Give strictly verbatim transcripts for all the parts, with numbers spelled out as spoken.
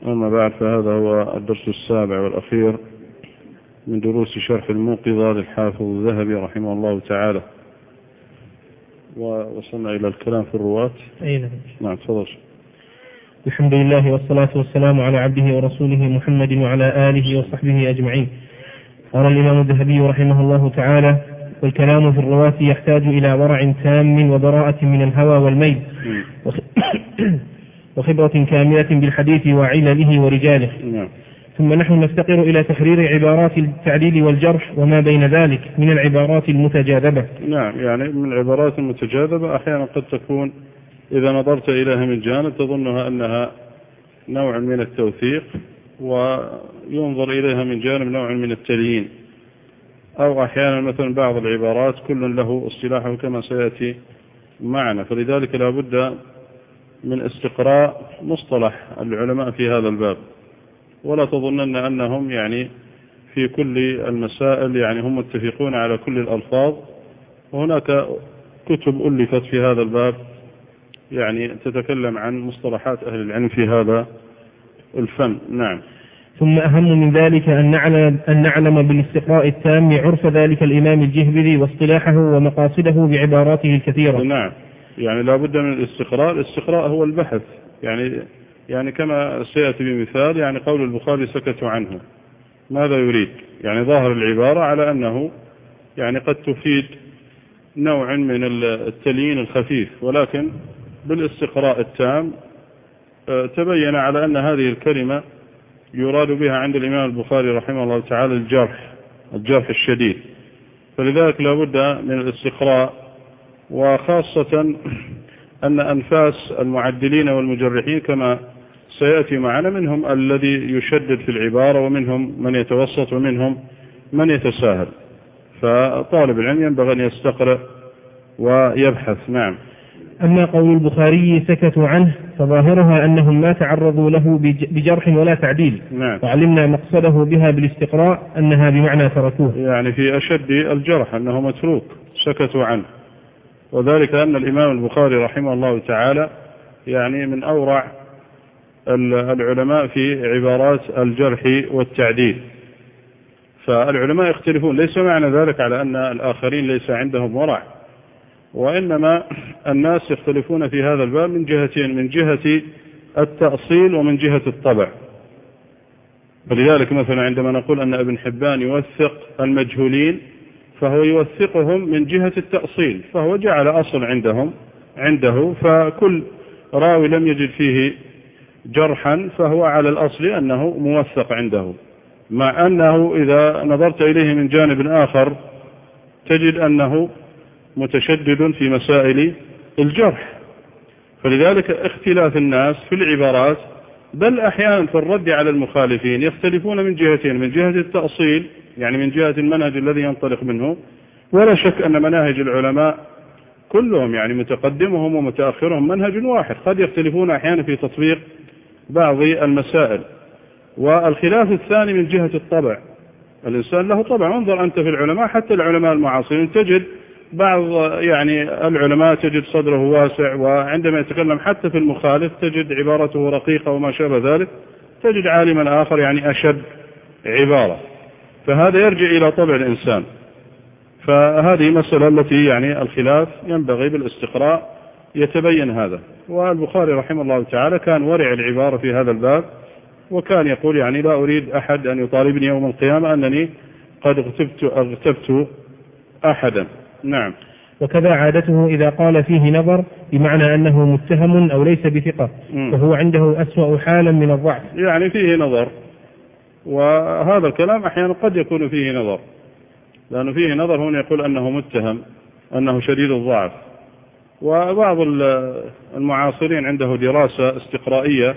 أما بعد، فهذا هو الدرس السابع والأخير من دروس شرح الموقظة للحافظ الذهبي رحمه الله تعالى، ووصلنا إلى الكلام في الرواة. أي نعم. نعم تفضل. الحمد لله والصلاة والسلام على عبده ورسوله محمد وعلى آله وصحبه أجمعين. قال الإمام الذهبي رحمه الله تعالى: والكلام في الرواة يحتاج إلى ورع تام وبراءة من الهوى والميل وخبرة كاملة بالحديث وعلله ورجاله. نعم. ثم نحن نفتقر إلى تحرير عبارات التعديل والجرح وما بين ذلك من العبارات المتجاذبة. نعم، يعني من العبارات المتجاذبة أحيانا قد تكون إذا نظرت إليها من جانب تظنها أنها نوع من التوثيق، وينظر إليها من جانب نوع من التليين، أو أحيانا مثلا بعض العبارات كل له اصطلاحه كما سيأتي معنا، فلذلك لا بد من استقراء مصطلح العلماء في هذا الباب، ولا تظنن أنهم يعني في كل المسائل يعني هم متفقون على كل الألفاظ، وهناك كتب ألفت في هذا الباب يعني تتكلم عن مصطلحات أهل العلم في هذا الفن. نعم. ثم أهم من ذلك أن نعلم, أن نعلم بالاستقراء التام عرف ذلك الإمام الجهبذي واصطلاحه ومقاصده بعباراته الكثيرة. نعم، يعني لا بد من الاستقراء. الاستقراء هو البحث، يعني يعني كما سيأتي بمثال، يعني قول البخاري سكتوا عنه، ماذا يريد؟ يعني ظاهر العبارة على أنه يعني قد تفيد نوع من التليين الخفيف، ولكن بالاستقراء التام تبين على أن هذه الكلمة يراد بها عند الإمام البخاري رحمه الله تعالى الجرح الجرح الشديد، فلذلك لا بد من الاستقراء، وخاصة أن أنفاس المعدلين والمجرحين كما سيأتي معنا منهم الذي يشدد في العبارة، ومنهم من يتوسط، ومنهم من يتساهل، فطالب العلم ينبغي أن يستقرأ ويبحث. نعم. أما قول البخاري سكتوا عنه فظاهرها أنهم ما تعرضوا له بجرح ولا تعديل. نعم. وعلمنا مقصده بها بالاستقراء أنها بمعنى تركوه، يعني في أشد الجرح أنه متروك سكتوا عنه، وذلك أن الإمام البخاري رحمه الله تعالى يعني من أورع العلماء في عبارات الجرح والتعديل، فالعلماء يختلفون، ليس معنى ذلك على أن الآخرين ليس عندهم ورع، وإنما الناس يختلفون في هذا الباب من جهتين: من جهة التأصيل ومن جهة الطبع. فلذلك مثلا عندما نقول أن ابن حبان يوثق المجهولين فهو يوثقهم من جهة التأصيل، فهو جعل أصل عندهم عنده، فكل راوي لم يجد فيه جرحا فهو على الأصل أنه موثق عنده، مع أنه إذا نظرت إليه من جانب آخر تجد أنه متشدد في مسائل الجرح. فلذلك اختلاف الناس في العبارات، بل أحيانا في الرد على المخالفين يختلفون من جهتين: من جهة التأصيل يعني من جهة المنهج الذي ينطلق منه، ولا شك أن مناهج العلماء كلهم يعني متقدمهم ومتأخرهم منهج واحد، قد يختلفون أحيانا في تطبيق بعض المسائل. والخلاف الثاني من جهة الطبع، الإنسان له طبع. انظر أنت في العلماء، حتى العلماء المعاصرين تجد بعض يعني العلماء تجد صدره واسع، وعندما يتكلم حتى في المخالف تجد عبارته رقيقة وما شابه ذلك، تجد عالما آخر يعني أشد عبارة، فهذا يرجع إلى طبع الإنسان. فهذه مسألة التي يعني الخلاف ينبغي بالاستقراء يتبين هذا. والبخاري رحمه الله تعالى كان ورع العبارة في هذا الباب، وكان يقول يعني لا أريد أحد أن يطالبني يوم القيامة أنني قد اغتبت, اغتبت أحدا. نعم. وكذا عادته إذا قال فيه نظر بمعنى أنه متهم أو ليس بثقة، فهو عنده أسوأ حالا من الضعف، يعني فيه نظر. وهذا الكلام أحيانا قد يكون فيه نظر، لأنه فيه نظر هنا يقول أنه متهم، أنه شديد الضعف. وبعض المعاصرين عنده دراسة استقرائية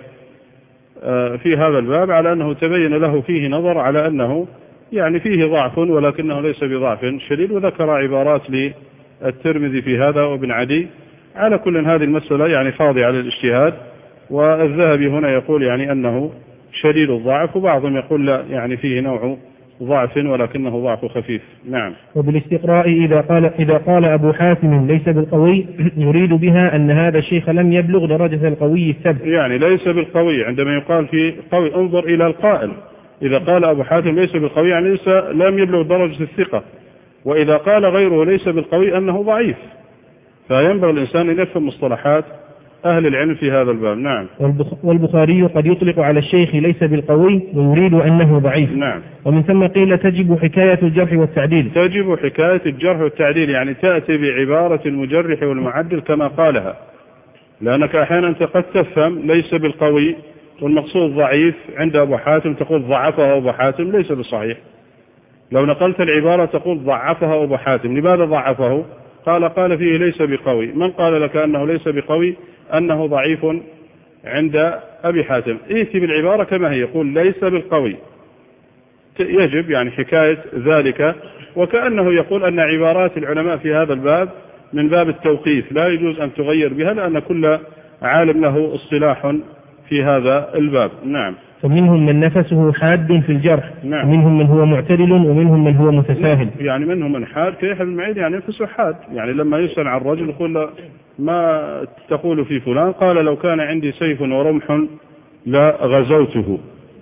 في هذا الباب على أنه تبين له فيه نظر على أنه يعني فيه ضعف ولكنه ليس بضعف شديد، وذكر عبارات للترمذي في هذا وابن عدي. على كل هذه المسألة يعني خاضعة للاجتهاد، والذهبي هنا يقول يعني أنه شديد الضعف، وبعضهم يقول لا يعني فيه نوع ضعف ولكنه ضعف خفيف. نعم. وبالاستقراء إذا قال, إذا قال أبو حاتم ليس بالقوي يريد بها أن هذا الشيخ لم يبلغ درجة القوي السبع، يعني ليس بالقوي عندما يقال في قوي انظر إلى القائل، إذا قال أبو حاتم ليس بالقوي يعني ليس لم يبلغ درجة الثقة، وإذا قال غيره ليس بالقوي أنه ضعيف. فينبغي الإنسان أن يفهم مصطلحات أهل العلم في هذا الباب. نعم. والبخاري قد يطلق على الشيخ ليس بالقوي ويريد أنه ضعيف. نعم. ومن ثم قيل تجب حكاية الجرح والتعديل. تجب حكاية الجرح والتعديل يعني تأتي بعبارة المجرح والمعدل كما قالها، لأنك أحيانا قد تفهم ليس بالقوي والمقصود ضعيف عند أبو حاتم تقول ضعفه أبو حاتم، ليس بصحيح. لو نقلت العبارة تقول ضعفها أبو حاتم، لماذا ضعفه؟ قال قال فيه ليس بقوي. من قال لك أنه ليس بقوي أنه ضعيف عند أبي حاتم؟ ائتي بالعبارة كما هي، يقول ليس بالقوي، يجب يعني حكاية ذلك، وكأنه يقول أن عبارات العلماء في هذا الباب من باب التوقيف لا يجوز أن تغير بها، لأن كل عالم له اصطلاح في هذا الباب. نعم. فمنهم من نفسه حاد في الجرح. نعم. ومنهم من هو معتدل ومنهم من هو متساهل. يعني منهم من حاد كيحيى بن معين يعني نفسه حاد، يعني لما يسأل عن الرجل يقول ما تقول في فلان؟ قال لو كان عندي سيف ورمح لغزوته.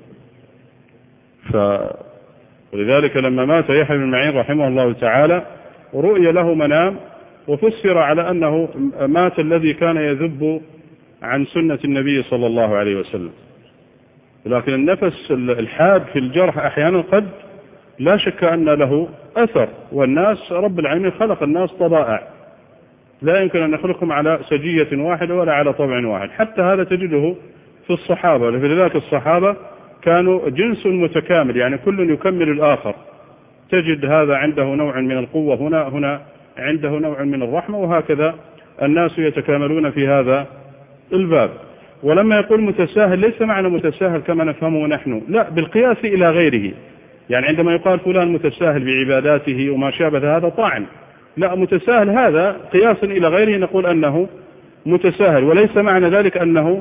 ف ولذلك لما مات يحيى بن معين رحمه الله تعالى رؤي له منام وفسر على أنه مات الذي كان يذب عن سنة النبي صلى الله عليه وسلم. لكن النفس الحاد في الجرح أحيانا قد لا شك أن له أثر، والناس رب العالمين خلق الناس طبائع، لا يمكن أن نخلقهم على سجية واحدة ولا على طبع واحد. حتى هذا تجده في الصحابة، لذلك الصحابة كانوا جنس متكامل، يعني كل يكمل الآخر. تجد هذا عنده نوع من القوة هنا، هنا عنده نوع من الرحمة، وهكذا الناس يتكاملون في هذا الباب. ولما يقول متساهل ليس معنى متساهل كما نفهمه نحن، لا، بالقياس إلى غيره. يعني عندما يقال فلان متساهل بعباداته وما شابه هذا طعن، لا، متساهل هذا قياسا إلى غيره نقول أنه متساهل، وليس معنى ذلك أنه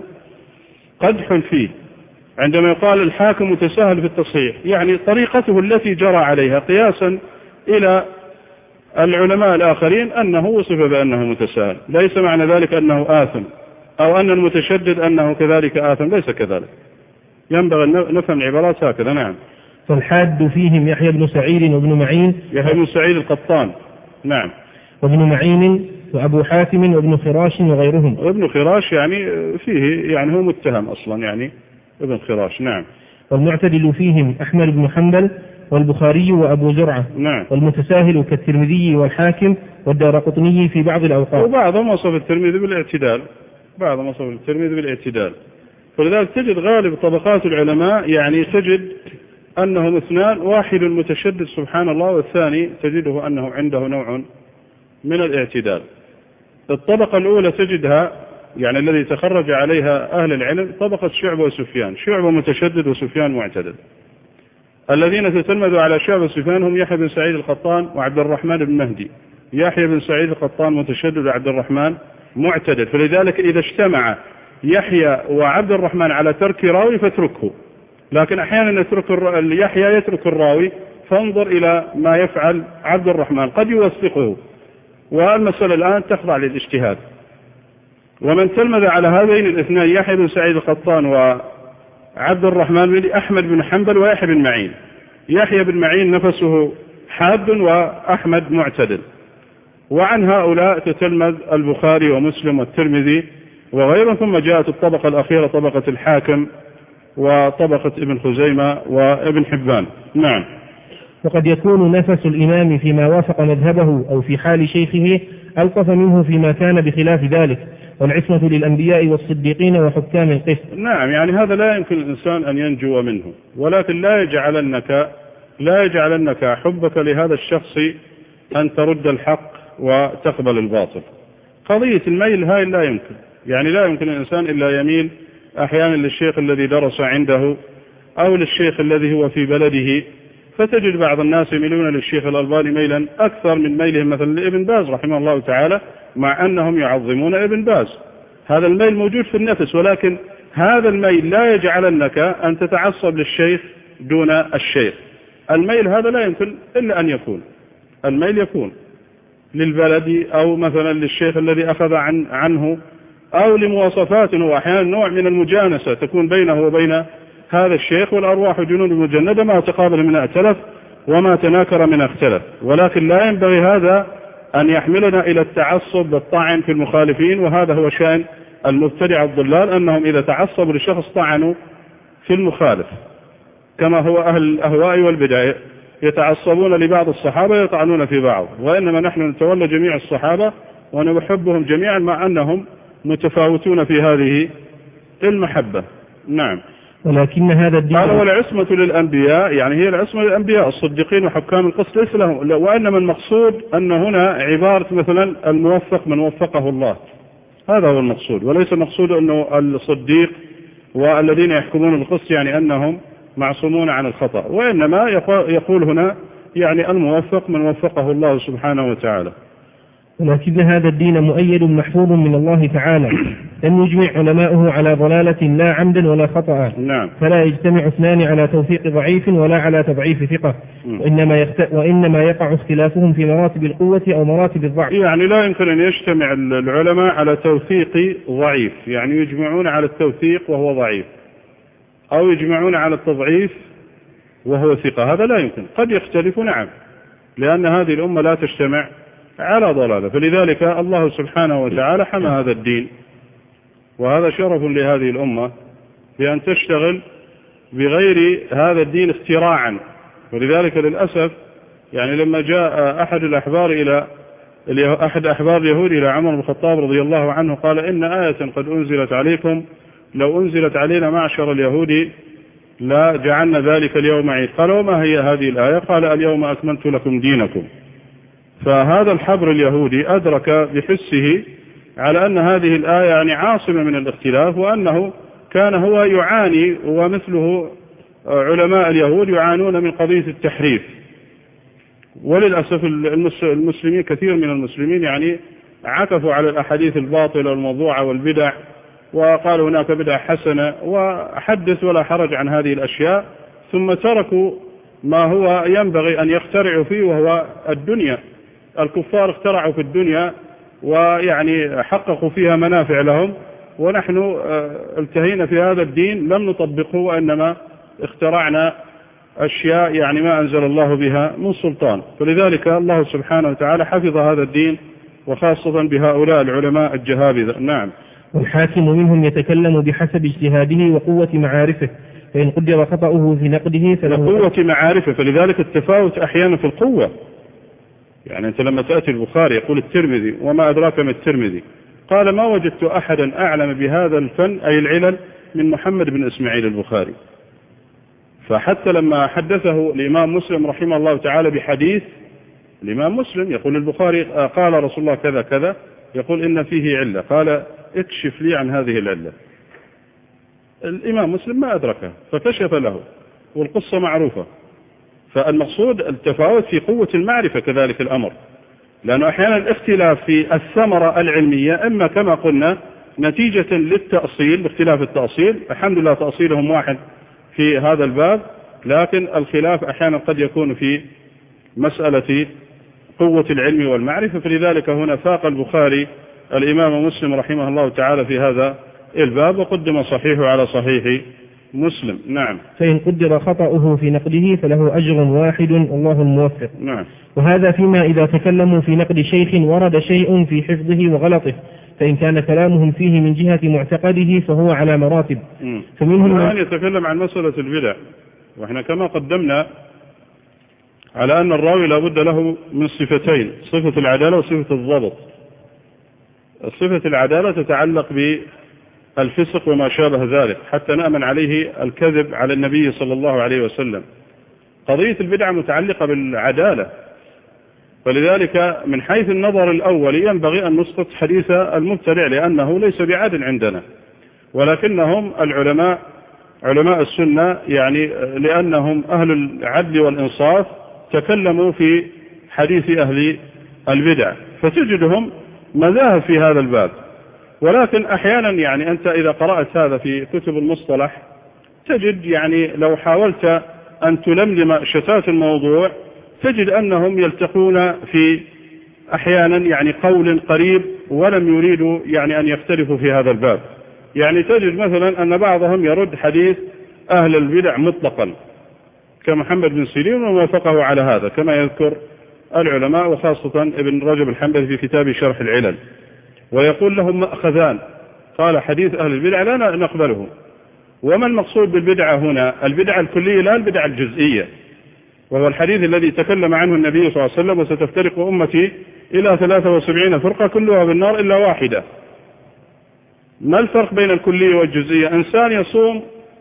قدح فيه. عندما يقال الحاكم متساهل في التصحيح يعني طريقته التي جرى عليها قياسا إلى العلماء الآخرين أنه وصف بأنه متساهل، ليس معنى ذلك أنه آثم، أو أن المتشدد أنه كذلك آثم، ليس كذلك. ينبغي أن نفهم العبارات هكذا. نعم. فالحاد فيهم يحيى بن سعيد وابن معين. يحيى بن سعيد القطان. نعم. وابن معين وأبو حاتم وابن خراش وغيرهم. وابن خراش يعني فيه يعني هو متهم أصلا، يعني ابن خراش. نعم. والمعتدل فيهم أحمد بن حنبل والبخاري وأبو زرعة. نعم. والمتساهل كالترمذي والحاكم والدارقطني في بعض الأوقات. وبعضهم وصف الترمذي بالاعتدال، بعضهم وصف الترمذي بالاعتدال. فلذلك تجد غالب طبقات العلماء يعني تجد أنهم اثنان، واحد متشدد سبحان الله، والثاني تجده أنه عنده نوع من الاعتدال. الطبقة الأولى تجدها يعني الذي تخرج عليها أهل العلم طبقة شعبة وسفيان، شعبة متشدد وسفيان معتدل. الذين تتلمذوا على شعبة وسفيان هم يحيى بن سعيد القطان وعبد الرحمن بن مهدي. يحيى بن سعيد القطان متشدد وعبد الرحمن معتدل، فلذلك إذا اجتمع يحيى وعبد الرحمن على ترك راوي فاتركه، لكن أحيانا يترك يحيى يترك الراوي، فانظر إلى ما يفعل عبد الرحمن قد يوثقه، والمسألة الآن تخضع للاجتهاد. ومن تلمذ على هذين الاثنين يحيى بن سعيد القطان وعبد الرحمن بن أحمد بن حنبل ويحيى بن معين. يحيى بن معين نفسه حاد وأحمد معتدل. وعن هؤلاء تتلمذ البخاري ومسلم والترمذي وغيرهم، ثم جاءت الطبقة الأخيرة طبقة الحاكم وطبقة ابن خزيمة وابن حبان. نعم. وقد يكون نفس الإمام فيما وافق مذهبه أو في حال شيخه ألطف منه فيما كان بخلاف ذلك، والعصمة للأنبياء والصديقين وحكام القسط. نعم، يعني هذا لا يمكن الإنسان أن ينجو منه، ولكن لا يجعلنك لا يجعلنك حبك لهذا الشخص أن ترد الحق وتقبل الباطل. قضية الميل هاي لا يمكن، يعني لا يمكن الإنسان إلا يميل أحيانا للشيخ الذي درس عنده أو للشيخ الذي هو في بلده. فتجد بعض الناس يميلون للشيخ الألباني ميلا أكثر من ميلهم مثلا لابن باز رحمه الله تعالى، مع أنهم يعظمون ابن باز. هذا الميل موجود في النفس، ولكن هذا الميل لا يجعلنك أن تتعصب للشيخ دون الشيخ، الميل هذا لا يمكن إلا أن يكون الميل يكون للبلد أو مثلا للشيخ الذي أخذ عن عنه أو لمواصفات، وأحيانا نوع من المجانسة تكون بينه وبين هذا الشيخ، والأرواح جنود مجندة، ما تقابل من ائتلف وما تناكر من اختلف. ولكن لا ينبغي هذا أن يحملنا إلى التعصب بالطعن في المخالفين، وهذا هو شأن المبتدع الضلال، أنهم إذا تعصبوا لشخص طعنوا في المخالف، كما هو أهل الأهواء والبدع يتعصبون لبعض الصحابة يطعنون في بعض، وإنما نحن نتولى جميع الصحابة ونحبهم جميعا مع أنهم متفاوتون في هذه المحبة. نعم. ولكن هذا الدين قال والعصمة للأنبياء، يعني هي العصمة للأنبياء الصديقين وحكام القسط ليس لهم، وإنما المقصود أن هنا عبارة مثلا الموفق من وفقه الله، هذا هو المقصود، وليس المقصود أنه الصديق والذين يحكمون القسط يعني أنهم معصومون عن الخطأ، وإنما يقول هنا يعني الموفق من وفقه الله سبحانه وتعالى. ولكن هذا الدين مؤيد محفوظ من الله تعالى، لم يجمع علماؤه على ضلالة لا عمدا ولا خطأ. نعم. فلا يجتمع اثنان على توثيق ضعيف ولا على تضعيف ثقة، وإنما, يخت... وإنما يقع اختلافهم في مراتب القوة أو مراتب الضعف. يعني لا يمكن أن يجتمع العلماء على توثيق ضعيف، يعني يجمعون على التوثيق وهو ضعيف، أو يجمعون على التضعيف وهو ثقة، هذا لا يمكن. قد يختلف نعم، لأن هذه الأمة لا تجتمع على ضلالة، فلذلك الله سبحانه وتعالى حمى هذا الدين، وهذا شرف لهذه الأمة بأن تشتغل بغير هذا الدين اختراعا. ولذلك للأسف يعني لما جاء أحد الأحبار إلى أحد أحبار اليهود إلى عمر بن الخطاب رضي الله عنه قال إن آية قد أنزلت عليكم لو أنزلت علينا معشر اليهود لا جعلنا ذلك اليوم عيد. قال وما هي هذه الآية؟ قال اليوم أكملت لكم دينكم. فهذا الحبر اليهودي أدرك بحسه على أن هذه الآية يعني عاصمة من الاختلاف، وأنه كان هو يعاني ومثله علماء اليهود يعانون من قضية التحريف. وللأسف المسلمين كثير من المسلمين يعني عكفوا على الأحاديث الباطلة والموضوعة والبدع، وقالوا هناك بدع حسنة وحدث ولا حرج عن هذه الأشياء، ثم تركوا ما هو ينبغي أن يخترعوا فيه وهو الدنيا. الكفار اخترعوا في الدنيا ويعني حققوا فيها منافع لهم، ونحن التهينا في هذا الدين لم نطبقه، وإنما اخترعنا أشياء يعني ما أنزل الله بها من سلطان. فلذلك الله سبحانه وتعالى حفظ هذا الدين، وخاصة بهؤلاء العلماء الجهابذة. نعم. والحاكم منهم يتكلم بحسب اجتهاده وقوة معارفه، فإن قدر خطأه في نقده فله قوة معارفه. فلذلك التفاوت أحيانا في القوة، يعني أنت لما تأتي البخاري يقول الترمذي وما أدراك ما الترمذي، قال ما وجدت أحدا أعلم بهذا الفن أي العلل من محمد بن إسماعيل البخاري. فحتى لما حدثه الإمام مسلم رحمه الله تعالى بحديث، الإمام مسلم يقول البخاري قال رسول الله كذا كذا، يقول إن فيه علة، قال اكشف لي عن هذه العلة. الإمام مسلم ما أدركه فكشف له، والقصة معروفة. فالمقصود التفاوت في قوة المعرفة كذلك الأمر، لأنه أحيانا الاختلاف في الثمرة العلمية إما كما قلنا نتيجة للتأصيل باختلاف التأصيل، الحمد لله تأصيلهم واحد في هذا الباب، لكن الخلاف أحيانا قد يكون في مسألة قوة العلم والمعرفة. فلذلك هنا فاق البخاري الإمام مسلم رحمه الله تعالى في هذا الباب، وقدم صحيحه على صحيح مسلم. نعم. فإن قدر خطأه في نقده فله أجر واحد الله الموفق. نعم. وهذا فيما إذا تكلموا في نقد شيخ ورد شيء في حفظه وغلطه، فإن كان كلامهم فيه من جهة معتقده فهو على مراتب. فمنهم من يتكلم عن مسألة البدع، وإحنا كما قدمنا على أن الراوي لابد له من صفتين، صفة العدالة وصفة الضبط. صفة العدالة تتعلق بالفسق وما شابه ذلك حتى نأمن عليه الكذب على النبي صلى الله عليه وسلم. قضية البدعة متعلقة بالعدالة، فلذلك من حيث النظر الأول ينبغي أن نسقط حديث المبتدع لأنه ليس بعدل عندنا، ولكنهم العلماء علماء السنة يعني لأنهم أهل العدل والإنصاف تكلموا في حديث أهل البدع، فتجدهم مذاهب في هذا الباب. ولكن أحيانا يعني أنت إذا قرأت هذا في كتب المصطلح تجد يعني لو حاولت أن تلملم شتات الموضوع تجد أنهم يلتقون في أحيانا يعني قول قريب ولم يريدوا يعني أن يختلفوا في هذا الباب. يعني تجد مثلا أن بعضهم يرد حديث أهل البدع مطلقا كمحمد بن سيرين ووافقه على هذا كما يذكر العلماء وخاصة ابن رجب الحنبلي في كتاب شرح العلل، ويقول لهم مأخذان، قال حديث أهل البدع لا نقبله. وما المقصود بالبدعة هنا؟ البدعة الكلية لا البدعة الجزئية، وهو الحديث الذي تكلم عنه النبي صلى الله عليه وسلم وستفترق أمتي إلى ثلاثة وسبعين فرقة كلها بالنار إلا واحدة. ما الفرق بين الكلية والجزئية؟ إنسان يصوم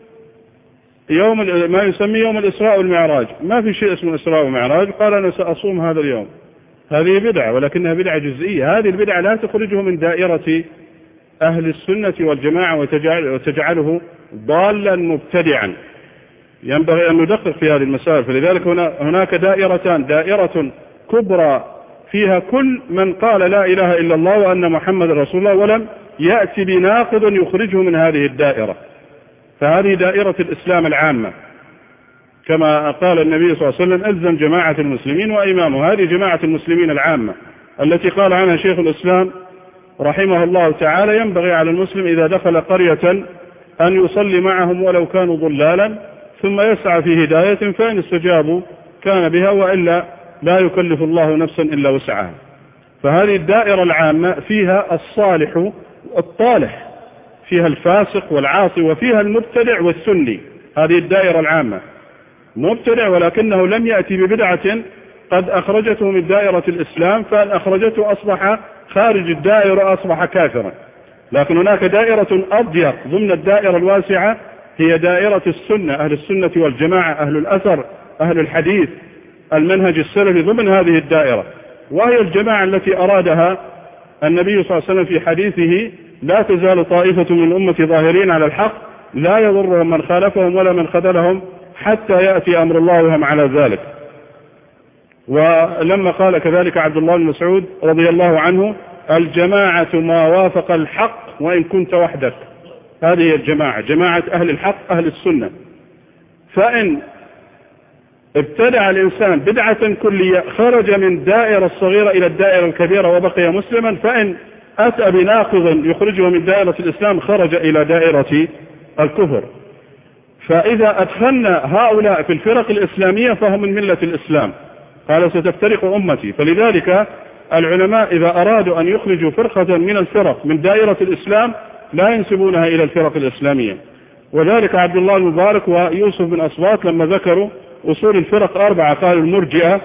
يوم ما يسميه يوم الإسراء والمعراج، ما في شيء اسمه إسراء ومعراج، قال أنا سأصوم هذا اليوم، هذه بدعة ولكنها بدعة جزئية. هذه البدعة لا تخرجه من دائرة أهل السنة والجماعة وتجعل وتجعله ضالا مبتدعا. ينبغي أن ندقق في هذه المسائل. فلذلك هنا هناك دائرتان، دائرة كبرى فيها كل من قال لا إله إلا الله وأن محمد رسول الله ولم يأتي بناقض يخرجه من هذه الدائرة، فهذه دائرة الإسلام العامة كما قال النبي صلى الله عليه وسلم ألزم جماعة المسلمين وإمامه. هذه جماعة المسلمين العامة التي قال عنها شيخ الإسلام رحمه الله تعالى ينبغي على المسلم إذا دخل قرية أن يصلي معهم ولو كانوا ضلالا ثم يسعى في هداية، فإن استجابوا كان بها وإلا لا يكلف الله نفسا إلا وسعها. فهذه الدائرة العامة فيها الصالح والطالح، فيها الفاسق والعاصي وفيها المبتدع والسني. هذه الدائرة العامة، مبتدع ولكنه لم يأتي ببدعة قد أخرجته من دائرة الإسلام، فإن أخرجته أصبح خارج الدائرة أصبح كافرا. لكن هناك دائرة أضيق ضمن الدائرة الواسعة هي دائرة السنة، أهل السنة والجماعة، أهل الأثر، أهل الحديث، المنهج السلفي ضمن هذه الدائرة، وهي الجماعة التي أرادها النبي صلى الله عليه وسلم في حديثه لا تزال طائفة من الأمة ظاهرين على الحق لا يضرهم من خالفهم ولا من خذلهم حتى يأتي أمر الله وهم على ذلك. ولما قال كذلك عبد الله بن مسعود رضي الله عنه الجماعة ما وافق الحق وإن كنت وحدك، هذه الجماعة جماعة أهل الحق أهل السنة. فإن ابتدع الإنسان بدعة كلية خرج من دائرة الصغيرة إلى الدائرة الكبيرة وبقي مسلما، فإن أتى بناقض يخرجه من دائرة الإسلام خرج إلى دائرة الكفر. فإذا أدخلنا هؤلاء في الفرق الإسلامية فهم من ملة الإسلام، قال ستفترق أمتي. فلذلك العلماء إذا أرادوا أن يخرجوا فرقة من الفرق من دائرة الإسلام لا ينسبونها إلى الفرق الإسلامية. وذلك عبد الله المبارك ويوسف بن أصباط لما ذكروا أصول الفرق أربعة قالوا المرجئة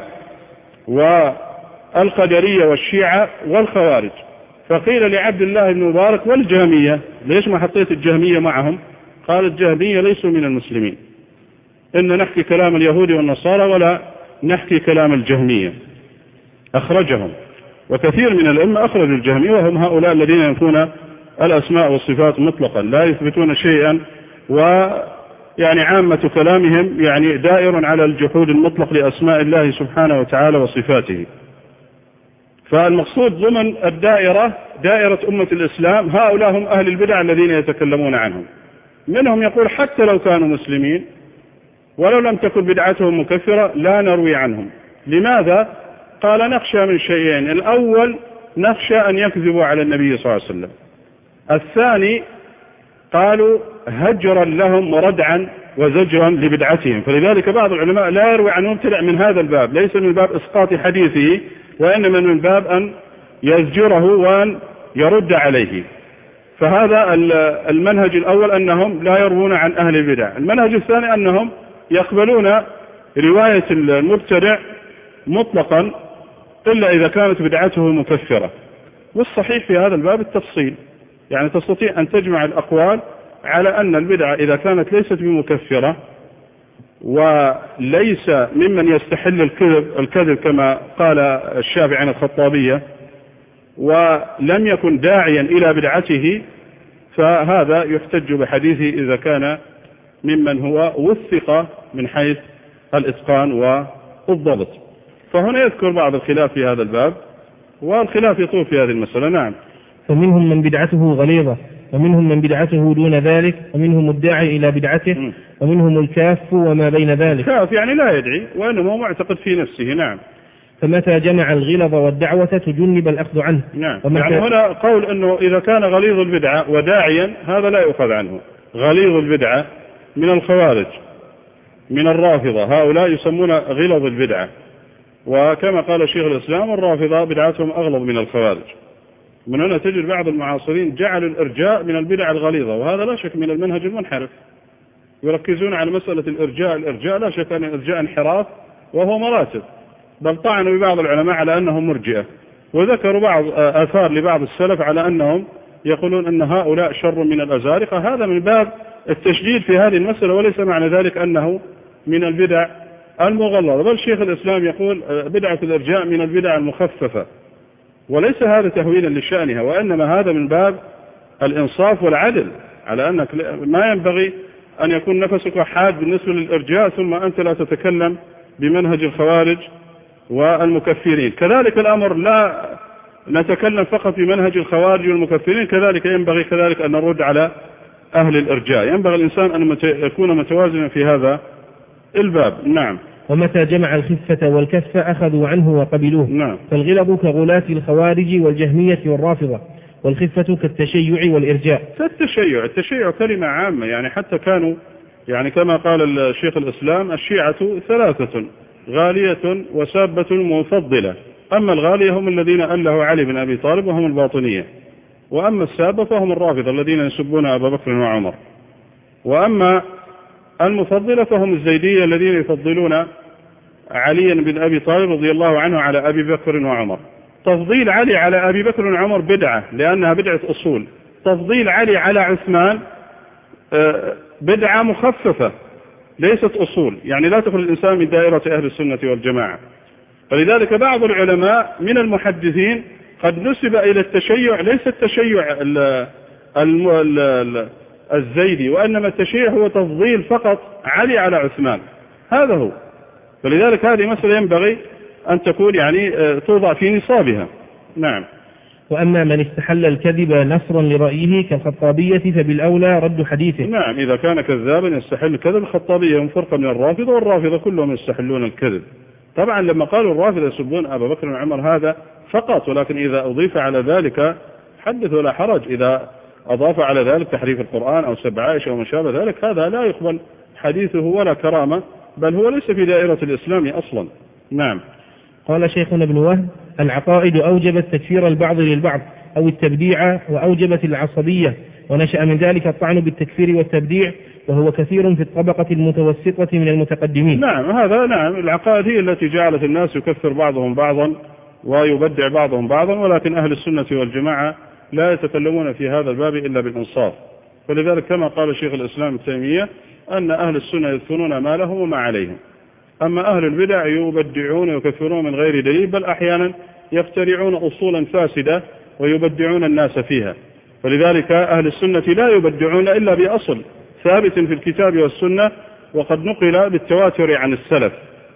والقدرية والشيعة والخوارج. فقيل لعبد الله بن مبارك والجهمية، ليش ما حطيت الجهمية معهم؟ قال الجهمية ليسوا من المسلمين، إن نحكي كلام اليهود والنصارى ولا نحكي كلام الجهمية. أخرجهم، وكثير من الأئمة أخرجوا الجهمية، وهم هؤلاء الذين ينفون الأسماء والصفات مطلقا لا يثبتون شيئا، ويعني عامة كلامهم يعني دائر على الجحود المطلق لأسماء الله سبحانه وتعالى وصفاته. فالمقصود ضمن الدائرة دائرة أمة الإسلام هؤلاء هم أهل البدع الذين يتكلمون عنهم. منهم يقول حتى لو كانوا مسلمين ولو لم تكن بدعتهم مكفرة لا نروي عنهم. لماذا؟ قال نخشى من شيئين، الأول نخشى أن يكذبوا على النبي صلى الله عليه وسلم، الثاني قالوا هجرا لهم وردعا وزجرا لبدعتهم. فلذلك بعض العلماء لا يروي عنهم مبتدع من هذا الباب، ليس من باب إسقاط حديثه وإنما من باب أن يزجره وأن يرد عليه. فهذا المنهج الأول أنهم لا يروون عن أهل البدع. المنهج الثاني أنهم يقبلون رواية المبتدع مطلقا إلا إذا كانت بدعته مكفرة. والصحيح في هذا الباب التفصيل، يعني تستطيع أن تجمع الأقوال على أن البدعة إذا كانت ليست بمكفرة وليس ممن يستحل الكذب, الكذب كما قال الشافعي عن الخطابية ولم يكن داعيا إلى بدعته، فهذا يحتج بحديثه إذا كان ممن هو وثق من حيث الإتقان والضبط. فهنا يذكر بعض الخلاف في هذا الباب، والخلاف يطول في هذه المسألة. نعم. فمنهم من بدعته غليظة ومنهم من بدعته دون ذلك، ومنهم الداعي إلى بدعته، ومنهم الكاف وما بين ذلك. كاف يعني لا يدعي وإنما معتقد في نفسه. نعم. فمتى جمع الغلظ والدعوة تجنب الأخذ عنه. نعم. يعني هنا قول أنه إذا كان غليظ البدعة وداعيا هذا لا يؤخذ عنه. غليظ البدعة من الخوارج من الرافضة، هؤلاء يسمون غلظ البدعة، وكما قال شيخ الإسلام الرافضة بدعتهم أغلظ من الخوارج. من هنا تجد بعض المعاصرين جعلوا الإرجاء من البدع الغليظة، وهذا لا شك من المنهج المنحرف. يركزون على مسألة الإرجاء الإرجاء لا شك أن الإرجاء انحراف وهو مراتب، بل طعنوا ببعض العلماء على أنهم مرجئة، وذكروا بعض آثار لبعض السلف على أنهم يقولون أن هؤلاء شر من الأزارقة. هذا من باب التشديد في هذه المسألة، وليس معنى ذلك أنه من البدع المغلظة. بل شيخ الإسلام يقول بدعة الإرجاء من البدع المخففة، وليس هذا تهويلا لشأنها، وإنما هذا من باب الإنصاف والعدل، على أنك ما ينبغي أن يكون نفسك حاد بالنسبة للإرجاء ثم أنت لا تتكلم بمنهج الخوارج والمكفرين. كذلك الأمر لا نتكلم فقط بمنهج الخوارج والمكفرين، كذلك ينبغي كذلك أن نرد على أهل الإرجاء. ينبغي الإنسان أن يكون متوازنا في هذا الباب. نعم. ومتى جمع الخفة والكفة أخذوا عنه وقبلوه. نعم. فالغلظ كغلاة الخوارج والجهمية والرافضة، والخفة كالتشيع والإرجاء. فالتشيع التشيع كلمة عامة، يعني حتى كانوا يعني كما قال الشيخ الإسلام الشيعة ثلاثة: غالية وسابة مفضلة. أما الغالية هم الذين أله علي بن أبي طالب وهم الباطنية، وأما السابة فهم الرافضة الذين يسبون أبا بكر وعمر، وأما المفضلة فهم الزيدية الذين يفضلون علي بن أبي طالب رضي الله عنه على أبي بكر وعمر. تفضيل علي على أبي بكر وعمر بدعة لأنها بدعة أصول. تفضيل علي على عثمان بدعة مخففة ليست أصول، يعني لا تخرج الإنسان من دائرة أهل السنة والجماعة. فلذلك بعض العلماء من المحدثين قد نسب إلى التشيع ليس التشيع الزيدي، وإنما التشيع هو تفضيل فقط علي على عثمان، هذا هو. فلذلك هذه مسألة ينبغي أن تكون يعني توضع في نصابها. نعم. وأما من استحل الكذب نصرا لرأيه كالخطابية فبالأولى رد حديثه. نعم. إذا كان كذابا يستحل الكذب. الخطابية هم فرقة من الرافضة، والرافضة كلهم يستحلون الكذب. طبعا لما قالوا الرافضة يسبون أبا بكر وعمر هذا فقط، ولكن إذا أضيف على ذلك حدث ولا حرج. إذا أضاف على ذلك تحريف القرآن أو سب عائشة وما شابه ذلك هذا لا يقبل حديثه ولا كرامة، بل هو ليس في دائرة الإسلام أصلا. نعم. قال شيخنا ابن وهب: العقائد أوجبت تكفير البعض للبعض أو التبديع، وأوجبت العصبية، ونشأ من ذلك الطعن بالتكفير والتبديع، وهو كثير في الطبقة المتوسطة من المتقدمين. نعم. هذا نعم. العقائد هي التي جعلت الناس يكفر بعضهم بعضا ويبدع بعضهم بعضا، ولكن أهل السنة والجماعة لا يتكلمون في هذا الباب إلا بالإنصاف. فلذلك كما قال شيخ الإسلام ابن تيمية أن أهل السنة يذكرون ما لهم وما عليهم، أما أهل البدع يبدعون ويكفرون من غير دليل، بل أحيانا يخترعون أصولا فاسدة ويبدعون الناس فيها. فلذلك أهل السنة لا يبدعون إلا بأصل ثابت في الكتاب والسنة، وقد نقل بالتواتر عن السلف.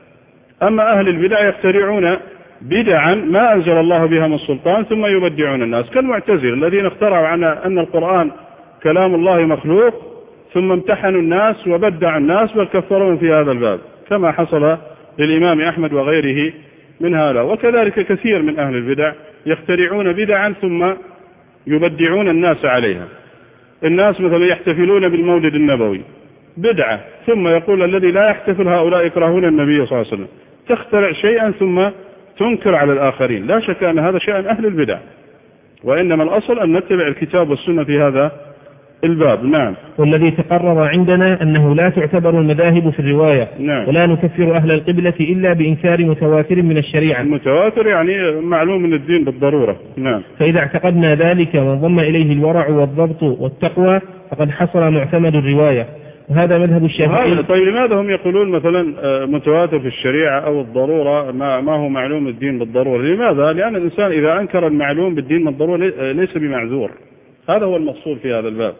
أما أهل البدع يخترعون بدعا ما أنزل الله بها من سلطان ثم يبدعون الناس، كالمعتزلة الذين اخترعوا عن أن القرآن كلام الله مخلوق ثم امتحنوا الناس وبدعوا الناس بل كفرون في هذا الباب، كما حصل للإمام أحمد وغيره من هذا. وكذلك كثير من أهل البدع يخترعون بدعا ثم يبدعون الناس عليها. الناس مثلا يحتفلون بالمولد النبوي بدعة، ثم يقول الذي لا يحتفل هؤلاء يكرهون النبي صلى الله عليه وسلم. تخترع شيئا ثم تنكر على الآخرين. لا شك أن هذا شأن أهل البدع، وإنما الأصل أن نتبع الكتاب والسنة في هذا الباب. نعم. والذي تقرر عندنا أنه لا تعتبر المذاهب في الرواية. نعم. ولا نكفر أهل القبلة إلا بإنكار متواتر من الشريعة. المتواتر يعني معلوم من الدين بالضرورة. نعم. فإذا اعتقدنا ذلك وانضم إليه الورع والضبط والتقوى فقد حصل معتمد الرواية، وهذا مذهب الشافعي. طيب لماذا هم يقولون مثلا متواتر في الشريعة أو الضرورة ما, ما هو معلوم الدين بالضرورة؟ لماذا؟ لأن الإنسان إذا أنكر المعلوم بالدين بالضرورة ليس بمعذور. هذا هو المقصود في هذا الباب.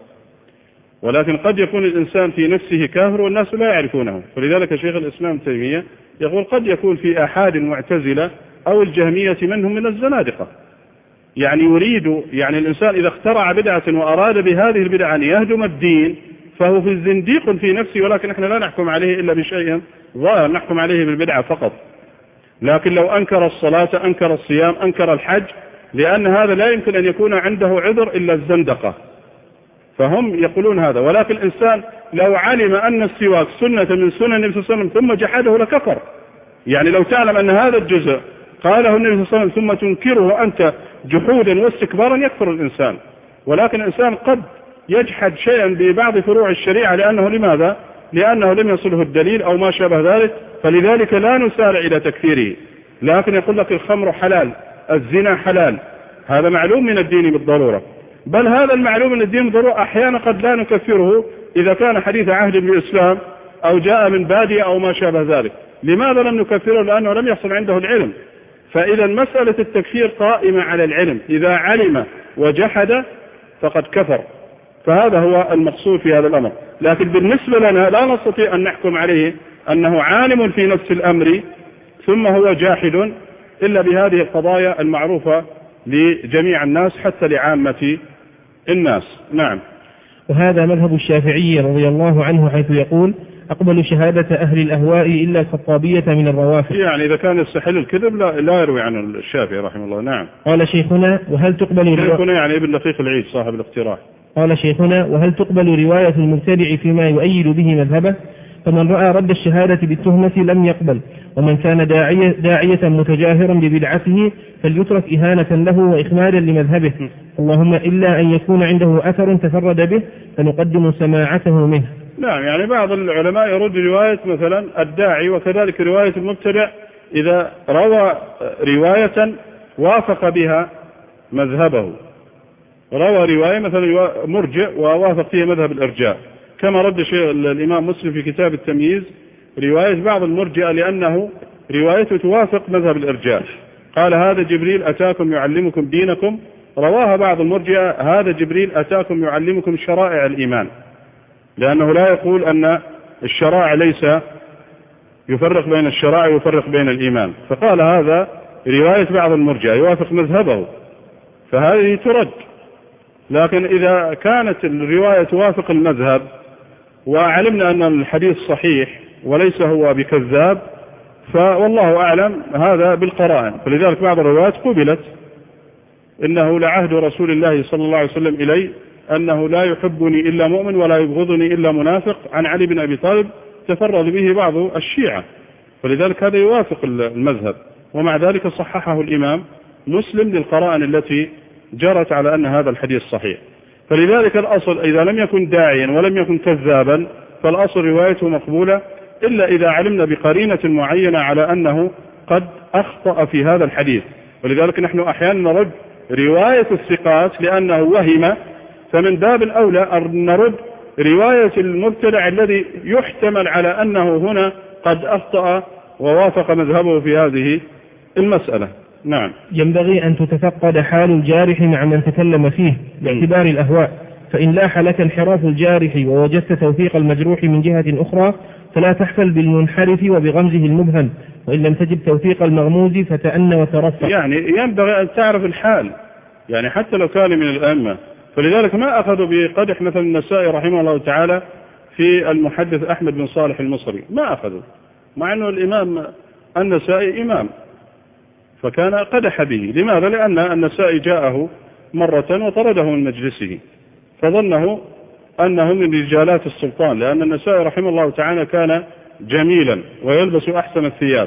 ولكن قد يكون الإنسان في نفسه كافر والناس لا يعرفونه. فلذلك شيخ الإسلام ابن تيمية يقول قد يكون في أحد المعتزلة أو الجهمية منهم من الزنادقة، يعني يريد يعني الإنسان إذا اخترع بدعة وأراد بهذه البدعة أن يهدم الدين فهو في زنديق في نفسه، ولكن احنا لا نحكم عليه إلا بشيء ظاهر، نحكم عليه بالبدعة فقط. لكن لو أنكر الصلاة، أنكر الصيام، أنكر الحج، لأن هذا لا يمكن أن يكون عنده عذر إلا الزندقة، فهم يقولون هذا. ولكن الإنسان لو علم أن السواك سنة من سنن النبي صلى الله عليه وسلم ثم جحده لكفر. يعني لو تعلم أن هذا الجزء قاله النبي صلى الله عليه وسلم ثم تنكره أنت جحودا واستكبارا يكفر الإنسان. ولكن الإنسان قد يجحد شيئا ببعض فروع الشريعة لأنه لماذا؟ لأنه لم يصله الدليل أو ما شابه ذلك، فلذلك لا نسارع إلى تكفيره. لكن يقول لك الخمر حلال، الزنا حلال، هذا معلوم من الدين بالضرورة، بل هذا المعلوم من الدين بالضرورة أحيانا قد لا نكفره إذا كان حديث عهد بالإسلام أو جاء من بادية أو ما شابه ذلك. لماذا لم نكفره؟ لأنه لم يحصل عنده العلم. فإذا مسألة التكفير قائمة على العلم، إذا علم وجحد فقد كفر، فهذا هو المقصود في هذا الأمر. لكن بالنسبة لنا لا نستطيع أن نحكم عليه أنه عالم في نفس الأمر ثم هو جاحد إلا بهذه القضايا المعروفة لجميع الناس حتى لعامة الناس. نعم. وهذا مذهب الشافعي رضي الله عنه، حيث يقول: أقبل شهادة أهل الأهواء إلا الخطابية من الروافض. يعني إذا كان يستحل الكذب لا, لا يروي عن الشافعي رحمه الله. نعم. قال شيخنا: وهل تقبل شيخنا يعني ابن لقيق العيد صاحب الاقتراح. قال شيخنا: وهل تقبل رواية المبتدع فيما يؤيد به مذهبه؟ فمن رأى رد الشهادة بالتهمة لم يقبل، ومن كان داعية, داعية متجاهرا ببدعته فليترك إهانة له وإخمادا لمذهبه، اللهم إلا أن يكون عنده أثر تفرد به فنقدم سماعته منه. نعم. يعني بعض العلماء يرد رواية مثلا الداعي وكذلك رواية المبتدع إذا روى رواية وافق بها مذهبه، روى رواية مثلا مرجع ووافق فيها مذهب الإرجاء، كما رد شيء الإمام مسلم في كتاب التمييز رواية بعض المرجئة لأنه روايته توافق مذهب الإرجاء. قال: هذا جبريل أتاكم يعلمكم دينكم، رواها بعض المرجئة: هذا جبريل أتاكم يعلمكم شرائع الإيمان، لأنه لا يقول أن الشرائع ليس يفرق بين الشرائع ويفرق بين الإيمان، فقال هذا رواية بعض المرجئة يوافق مذهبه، فهذه ترد. لكن إذا كانت الرواية توافق المذهب وعلمنا أن الحديث صحيح وليس هو بكذاب فوالله أعلم هذا بالقرائن. فلذلك بعض الروايات قبلت: إنه لعهد رسول الله صلى الله عليه وسلم إلي أنه لا يحبني إلا مؤمن ولا يبغضني إلا منافق، عن علي بن أبي طالب، تفرد به بعض الشيعة، فلذلك هذا يوافق المذهب، ومع ذلك صححه الإمام مسلم للقرائن التي جرت على أن هذا الحديث صحيح. فلذلك الأصل إذا لم يكن داعيا ولم يكن كذابا فالأصل روايته مقبولة، إلا إذا علمنا بقرينة معينة على أنه قد أخطأ في هذا الحديث. ولذلك نحن أحيانا نرد رواية الثقات لأنه وهم، فمن باب الأولى أن نرد رواية المبتدع الذي يحتمل على أنه هنا قد أخطأ ووافق مذهبه في هذه المسألة. نعم. ينبغي أن تتفقد حال الجارح مع من تكلم فيه باعتبار الأهواء، فإن لاح لك انحراف الجارح ووجدت توثيق المجروح من جهة أخرى فلا تحفل بالمنحرف وبغمزه المبهم، وإن لم تجد توثيق المغموز فتأن وترفق. يعني ينبغي أن تعرف الحال، يعني حتى لو كان من الأئمة. فلذلك ما أخذوا بقدح مثلا النسائي رحمه الله تعالى في المحدث أحمد بن صالح المصري، ما أخذوا، مع أنه الإمام النسائي إمام، فكان قدح به. لماذا؟ لأن النسائي جاءه مرة وطرده من مجلسه فظنه أنه من رجالات السلطان، لأن النسائي رحمه الله تعالى كان جميلا ويلبس أحسن الثياب،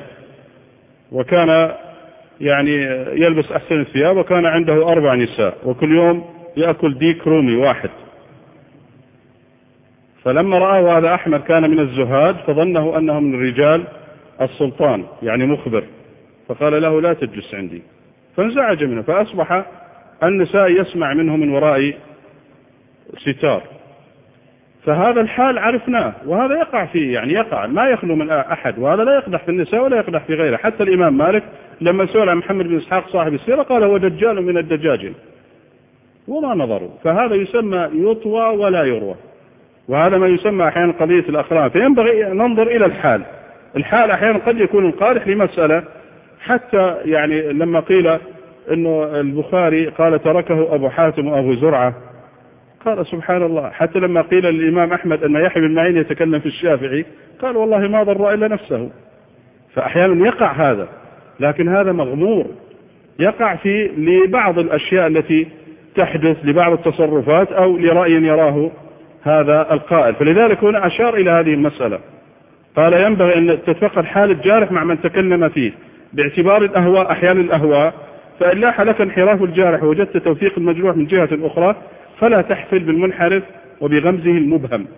وكان يعني يلبس أحسن الثياب، وكان عنده أربع نساء وكل يوم يأكل ديك رومي واحد. فلما رأى هذا أحمد كان من الزهاد فظنه أنه من رجال السلطان يعني مخبر، فقال له: لا تجلس عندي، فانزعج منه، فأصبح النساء يسمع منه من وراء ستار. فهذا الحال عرفناه، وهذا يقع فيه، يعني يقع ما يخلو من أحد، وهذا لا يقدح في النساء ولا يقدح في غيره. حتى الإمام مالك لما سئل عن محمد بن إسحاق صاحب السيرة قال: هو دجال من الدجاجل، وما نظروا. فهذا يسمى يطوى ولا يروى، وهذا ما يسمى أحيانا قضية الأقران. فينبغي ننظر إلى الحال. الحال أحيانا قد يكون القادح لمسألة، حتى يعني لما قيل أنه البخاري قال تركه أبو حاتم وأبو زرعة، قال سبحان الله. حتى لما قيل للإمام أحمد أن يحيى بن معين يتكلم في الشافعي قال والله ما ضر إلا نفسه. فأحيانا يقع هذا، لكن هذا مغمور، يقع في لبعض الأشياء التي تحدث، لبعض التصرفات أو لرأي يراه هذا القائل. فلذلك هنا أشار إلى هذه المسألة، قال ينبغي أن تتفقد حال الجارح مع من تكلم فيه باعتبار الأهواء، أحيانا الأهواء، فإن لاح لك انحراف الجارح ووجدت توثيق المجروح من جهة أخرى فلا تحفل بالمنحرف وبغمزه المبهم،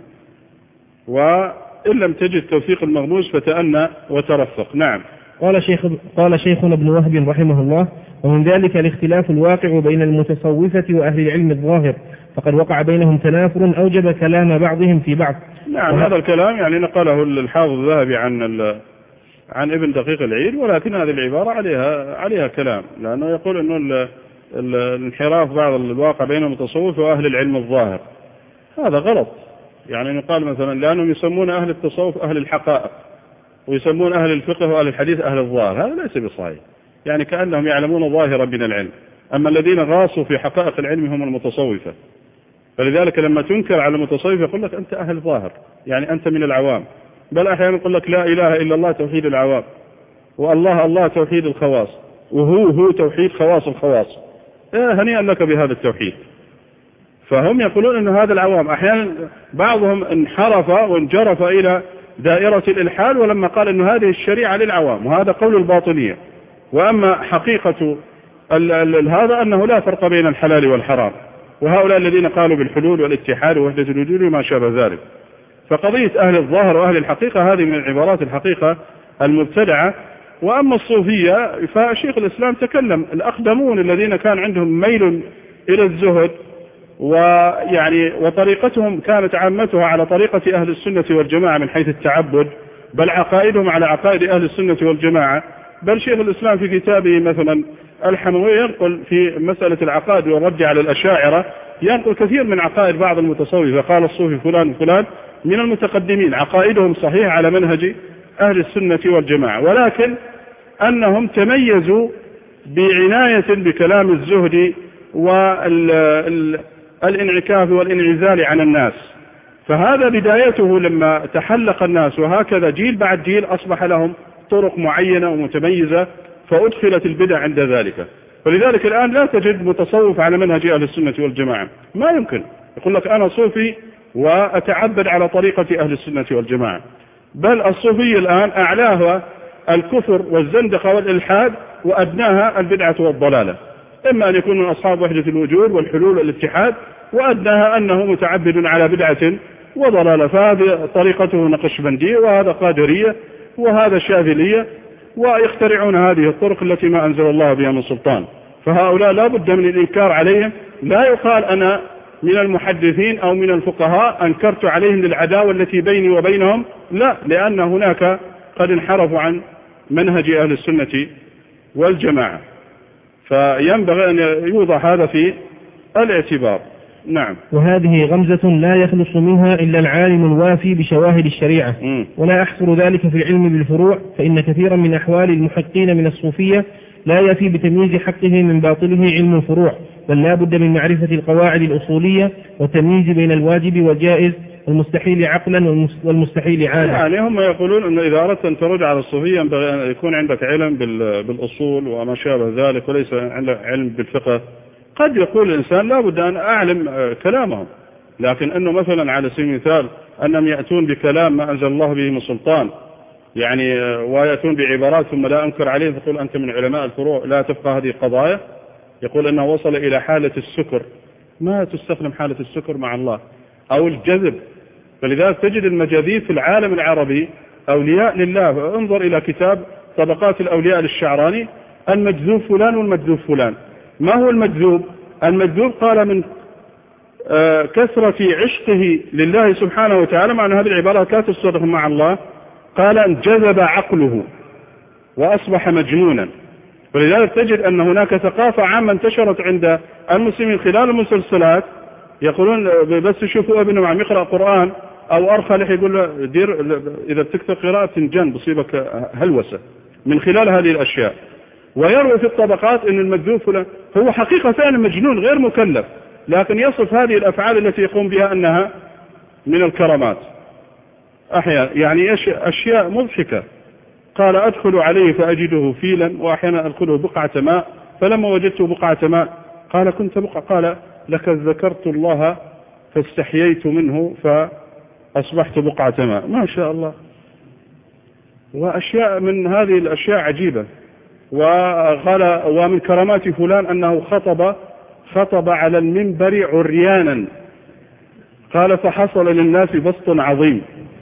وإن لم تجد توثيق المغموس فتأنى وترفق. نعم. قال شيخ قال شيخنا ابن وهب رحمه الله: ومن ذلك الاختلاف الواقع بين المتصوفة وأهل العلم الظاهر، فقد وقع بينهم تنافر أوجب كلام بعضهم في بعض. نعم، هذا الكلام يعني نقله الحافظ الذهبي عن عن ابن دقيق العيد، ولكن هذه العبارة عليها عليها كلام، لأنه يقول أنه الانحراف بعض الواقع بين المتصوف وأهل العلم الظاهر، هذا غلط. يعني يقال مثلا لأنهم يسمون أهل التصوف أهل الحقائق، ويسمون أهل الفقه وأهل الحديث أهل الظاهر، هذا ليس بصحيح، يعني كأنهم يعلمون ظاهرا من العلم، أما الذين غاصوا في حقائق العلم هم المتصوفة. فلذلك لما تنكر على المتصوف يقول لك أنت أهل ظاهر، يعني أنت من العوام، بل أحيانا يقول لك لا إله إلا الله توحيد العوام، والله الله توحيد الخواص، وهو هو توحيد خواص الخواص. إيه هنيئا لك بهذا التوحيد. فهم يقولون أن هذا العوام، أحيانا بعضهم انحرف وانجرف إلى دائرة الإلحاد، ولما قال أن هذه الشريعة للعوام، وهذا قول الباطنية. وأما حقيقة ال ال هذا أنه لا فرق بين الحلال والحرام، وهؤلاء الذين قالوا بالحلول والاتحاد ووحدة الوجود وما شابه ذلك. فقضية أهل الظاهر وأهل الحقيقة هذه من العبارات الحقيقة المبتدعة. وأما الصوفية فشيخ الإسلام تكلم، الأقدمون الذين كان عندهم ميل إلى الزهد، ويعني وطريقتهم كانت عامتها على طريقة أهل السنة والجماعة من حيث التعبد، بل عقائدهم على عقائد أهل السنة والجماعة. بل شيخ الإسلام في كتابه مثلا الحموي ينقل في مسألة العقائد والرد على الأشاعرة، ينقل كثير من عقائد بعض المتصوفة، قال الصوفي فلان فلان من المتقدمين عقائدهم صحيح على منهج أهل السنة والجماعة، ولكن أنهم تميزوا بعناية بكلام الزهد والانعكاف والانعزال عن الناس. فهذا بدايته لما تحلق الناس، وهكذا جيل بعد جيل أصبح لهم طرق معينة ومتميزة، فأدخلت البدع عند ذلك. فلذلك الآن لا تجد متصوف على منهج أهل السنة والجماعة، ما يمكن يقول لك أنا صوفي وأتعبد على طريقة أهل السنة والجماعة. بل الصوفية الآن أعلاها الكفر والزندقة والإلحاد، وأدناها البدعة والضلالة، إما أن يكون من أصحاب وحدة الوجود والحلول والاتحاد، وأدناها أنه متعبد على بدعة وضلالة. فهذه طريقته نقشبندية، وهذا قادرية، وهذا شاذلية، ويخترعون هذه الطرق التي ما أنزل الله بها من سلطان. فهؤلاء لا بد من الإنكار عليهم. لا يقال أنا من المحدثين أو من الفقهاء أنكرت عليهم للعداوة التي بيني وبينهم، لا، لأن هناك قد انحرفوا عن منهج أهل السنة والجماعة، فينبغي أن يوضع هذا في الاعتبار. نعم. وهذه غمزة لا يخلص منها إلا العالم الوافي بشواهد الشريعة. م. ولا أحصر ذلك في العلم بالفروع، فإن كثيرا من أحوال المحقين من الصوفية لا يفي بتمييز حقه من باطله علم الفروع، بل لا بد من معرفة القواعد الأصولية والتمييز بين الواجب والجائز والمستحيل عقلا والمستحيل عادة. يعني هم يقولون أن إذا أردت أن ترد على الصوفية ينبغي أن يكون عندك علم بالأصول وما شابه ذلك، وليس عندك علم بالفقه. قد يقول الإنسان لا بد أن أعلم كلامهم، لكن أنه مثلا على سبيل المثال أنهم يأتون بكلام ما أنزل الله به من سلطان، يعني ويأتون بعبارات ثم لا أنكر عليه تقول أنت من علماء الفروع لا تفقه هذه القضايا. يقول أنه وصل إلى حالة السكر، ما تستخدم حالة السكر مع الله أو الجذب. فلذلك تجد المجاذيب في العالم العربي أولياء لله. انظر إلى كتاب طبقات الأولياء للشعراني، المجذوب فلان والمجذوب فلان. ما هو المجذوب؟ المجذوب قال من آه كثرة عشقه لله سبحانه وتعالى، مع أن هذه العبارات لا تستخدم مع الله، قال انجذب عقله وأصبح مجنونا. ولذلك تجد أن هناك ثقافة عامة انتشرت عند المسلمين خلال المسلسلات، يقولون بس يشوفوا ابنهم عم يقرأ قرآن أو أرخى لح يقول له دير إذا بتكتب قراءة تنجن بصيبك هلوسة من خلال هذه الأشياء. ويروي في الطبقات أن المكذوب فلان، هو حقيقة فعلا مجنون غير مكلف، لكن يصف هذه الأفعال التي يقوم بها أنها من الكرامات أحيانا، يعني أشياء مضحكة. قال أدخل عليه فأجده فيلا، وأحيانا أدخله بقعة ماء، فلما وجدته بقعة ماء قال كنت بقعة، قال لقد ذكرت الله فاستحييت منه فأصبحت بقعة ماء. ما شاء الله. وأشياء من هذه الأشياء عجيبة. وقال ومن كرامات فلان أنه خطب خطب على المنبر عريانا، قال فحصل للناس بسط عظيم.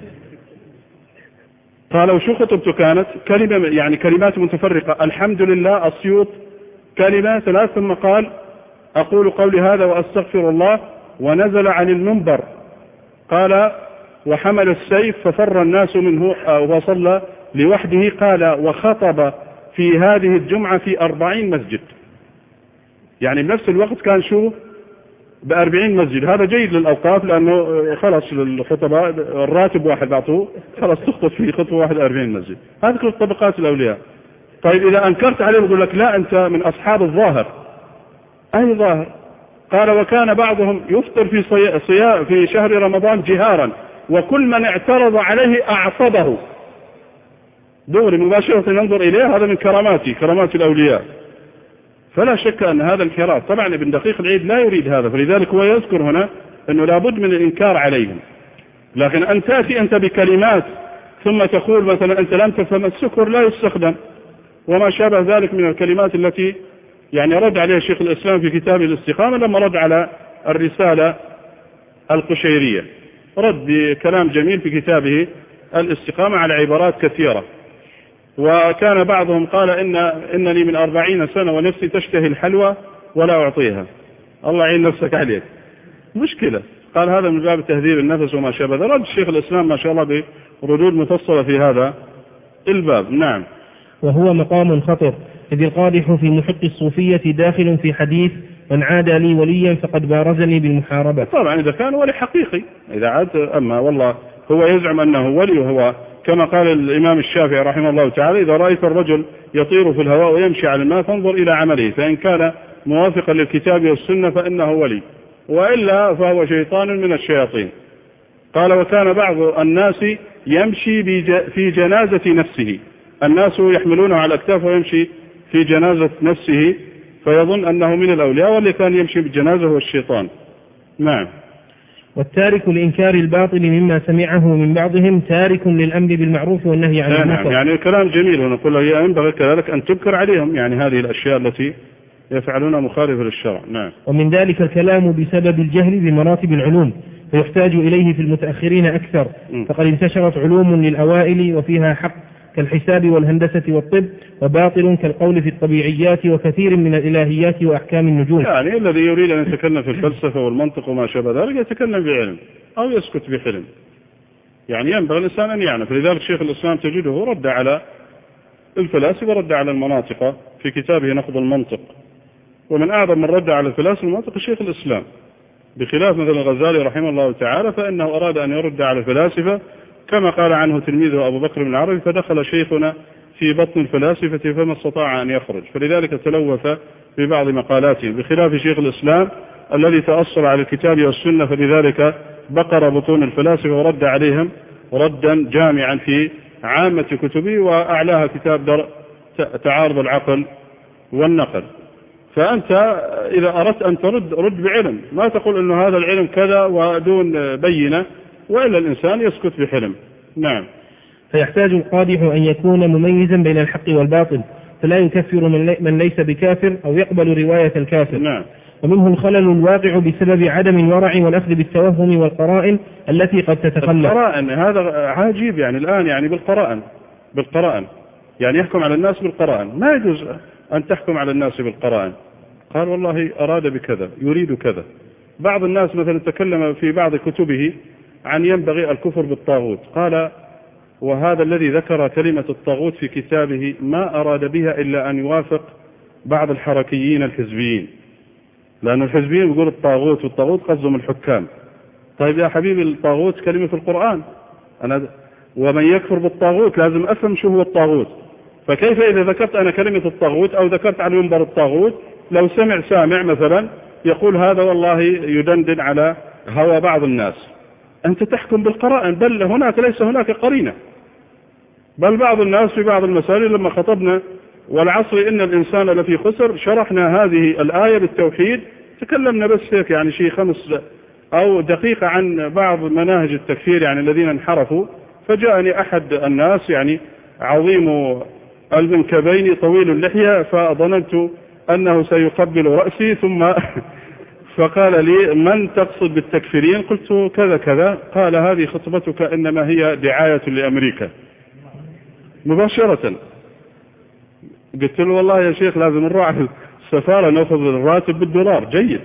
قال وشو خطبته كانت؟ كلمة يعني كلمات متفرقة، الحمد لله الصيوط كلمة ثلاث، ثم قال أقول قولي هذا وأستغفر الله، ونزل عن المنبر قال وحمل السيف ففر الناس منه وصلى لوحده. قال وخطب في هذه الجمعة في أربعين مسجد، يعني بنفس الوقت كان شو بأربعين مسجد. هذا جيد للأوقاف لأنه خلص الخطباء الراتب واحد أعطوه، خلص تخطب في خطبة واحد أربعين مسجد. هذه كل طبقات الأولياء. طيب إذا أنكرت عليه يقول لك لا أنت من أصحاب الظاهر. أي ظاهر؟ قال وكان بعضهم يفطر في صيام في شهر رمضان جهارا، وكل من اعترض عليه أعصبه دغري مباشرة ننظر إليه. هذا من كراماتي كرامات الأولياء. فلا شك أن هذا انحراف. طبعا ابن دقيق العيد لا يريد هذا، فلذلك هو يذكر هنا أنه لابد من الإنكار عليهم. لكن أن تأتي أنت بكلمات ثم تقول مثلا أنت لم تفهم، السكر لا يستخدم وما شابه ذلك من الكلمات التي يعني رد عليها شيخ الإسلام في كتابه الاستقامة لما رد على الرسالة القشيرية، رد بكلام جميل في كتابه الاستقامة على عبارات كثيرة. وكان بعضهم قال إن إنني من أربعين سنة ونفسي تشتهي الحلوى ولا أعطيها. الله يعين نفسك عليك، مشكلة. قال هذا من باب تهذيب النفس وما شابه. رد الشيخ الإسلام ما شاء الله بردود مفصلة في هذا الباب. نعم. وهو مقام خطر، إذ القادح في محق الصوفية داخل في حديث من عادى لي وليا فقد بارزني بالمحاربة. طبعا إذا كان ولي حقيقي، إذا عاد أما والله هو يزعم أنه ولي، وهو كما قال الإمام الشافعي رحمه الله تعالى إذا رأيت الرجل يطير في الهواء ويمشي على الماء فانظر إلى عمله، فإن كان موافقا للكتاب والسنة فإنه ولي، وإلا فهو شيطان من الشياطين. قال وكان بعض الناس يمشي في جنازة نفسه، الناس يحملونه على الأكتاف ويمشي في جنازة نفسه فيظن أنه من الأولياء، واللي كان يمشي بالجنازة هو الشيطان. نعم. والتارك لإنكار الباطل مما سمعه من بعضهم تارك للأمر بالمعروف والنهي عن المنكر. نعم، يعني كلام جميل، ونقول له ينبغي كذلك أن تذكر عليهم يعني هذه الأشياء التي يفعلون مخالفة للشرع. نعم. ومن ذلك الكلام بسبب الجهل بمراتب العلوم، فيحتاج إليه في المتأخرين أكثر، فقد انتشرت علوم للأوائل وفيها حق كالحساب والهندسة والطب، وباطل كالقول في الطبيعيات وكثير من الإلهيات وأحكام النجوم. يعني الذي يريد أن يتكلم في الفلسفة والمنطق وما شابه ذلك يتكلم بعلم أو يسكت بحلم، يعني ينبغي الإنسان أن يعلم. فلذلك شيخ الإسلام تجده رد على الفلاسفة، رد على المناطق في كتابه نقض المنطق، ومن أعظم من رد على الفلاسفة المنطق الشيخ الإسلام، بخلاف مثل الغزالي رحمه الله تعالى فإنه أراد أن يرد على الفلاسفة كما قال عنه تلميذه أبو بكر بن العربي فدخل شيخنا في بطن الفلاسفة فما استطاع أن يخرج، فلذلك تلوث في بعض مقالاته، بخلاف شيخ الإسلام الذي تأصل على الكتاب والسنة، فلذلك بقر بطون الفلاسفة ورد عليهم ردا جامعا في عامة كتبه، وأعلاها كتاب در تعارض العقل والنقل. فأنت إذا أردت أن ترد رد بعلم، ما تقول أنه هذا العلم كذا ودون بينة، وإلا الإنسان يسكت بحلم. نعم. فيحتاج القادح أن يكون مميزا بين الحق والباطل، فلا يكفر من ليس بكافر أو يقبل رواية الكافر. نعم. ومنه الخلل الواقع بسبب عدم الورع والأخذ بالتوهم والقرائن التي قد تتخلف. القرائن هذا عجيب، يعني الآن يعني بالقرائن بالقرائن يعني يحكم على الناس بالقرائن، ما يجوز أن تحكم على الناس بالقرائن. قال والله أراد بكذا يريد كذا. بعض الناس مثلا تكلم في بعض كتبه عن ينبغي الكفر بالطاغوت، قال وهذا الذي ذكر كلمة الطاغوت في كتابه ما أراد بها إلا أن يوافق بعض الحركيين الحزبيين، لأن الحزبيين يقول الطاغوت، والطاغوت قصدهم الحكام. طيب يا حبيبي الطاغوت كلمة في القرآن، أنا ومن يكفر بالطاغوت لازم أفهم شو هو الطاغوت، فكيف إذا ذكرت أنا كلمة الطاغوت أو ذكرت على منبر الطاغوت، لو سمع سامع مثلا يقول هذا والله يدندن على هوى بعض الناس، أنت تحكم بالقرائن، بل هناك ليس هناك قرينة، بل بعض الناس في بعض المسائل لما خطبنا والعصر إن الإنسان لفي خسر شرحنا هذه الآية بالتوحيد، تكلمنا بس هيك يعني شيء خمس أو دقيقة عن بعض مناهج التكفير يعني الذين انحرفوا، فجاءني أحد الناس يعني عظيم المنكبين طويل اللحية، فظننت أنه سيقبل رأسي، ثم فقال لي من تقصد بالتكفيرين؟ قلت كذا كذا. قال هذه خطبتك إنما هي دعاية لأمريكا مباشرة. قلت له والله يا شيخ لازم نروح السفارة نأخذ الراتب بالدولار. جيد.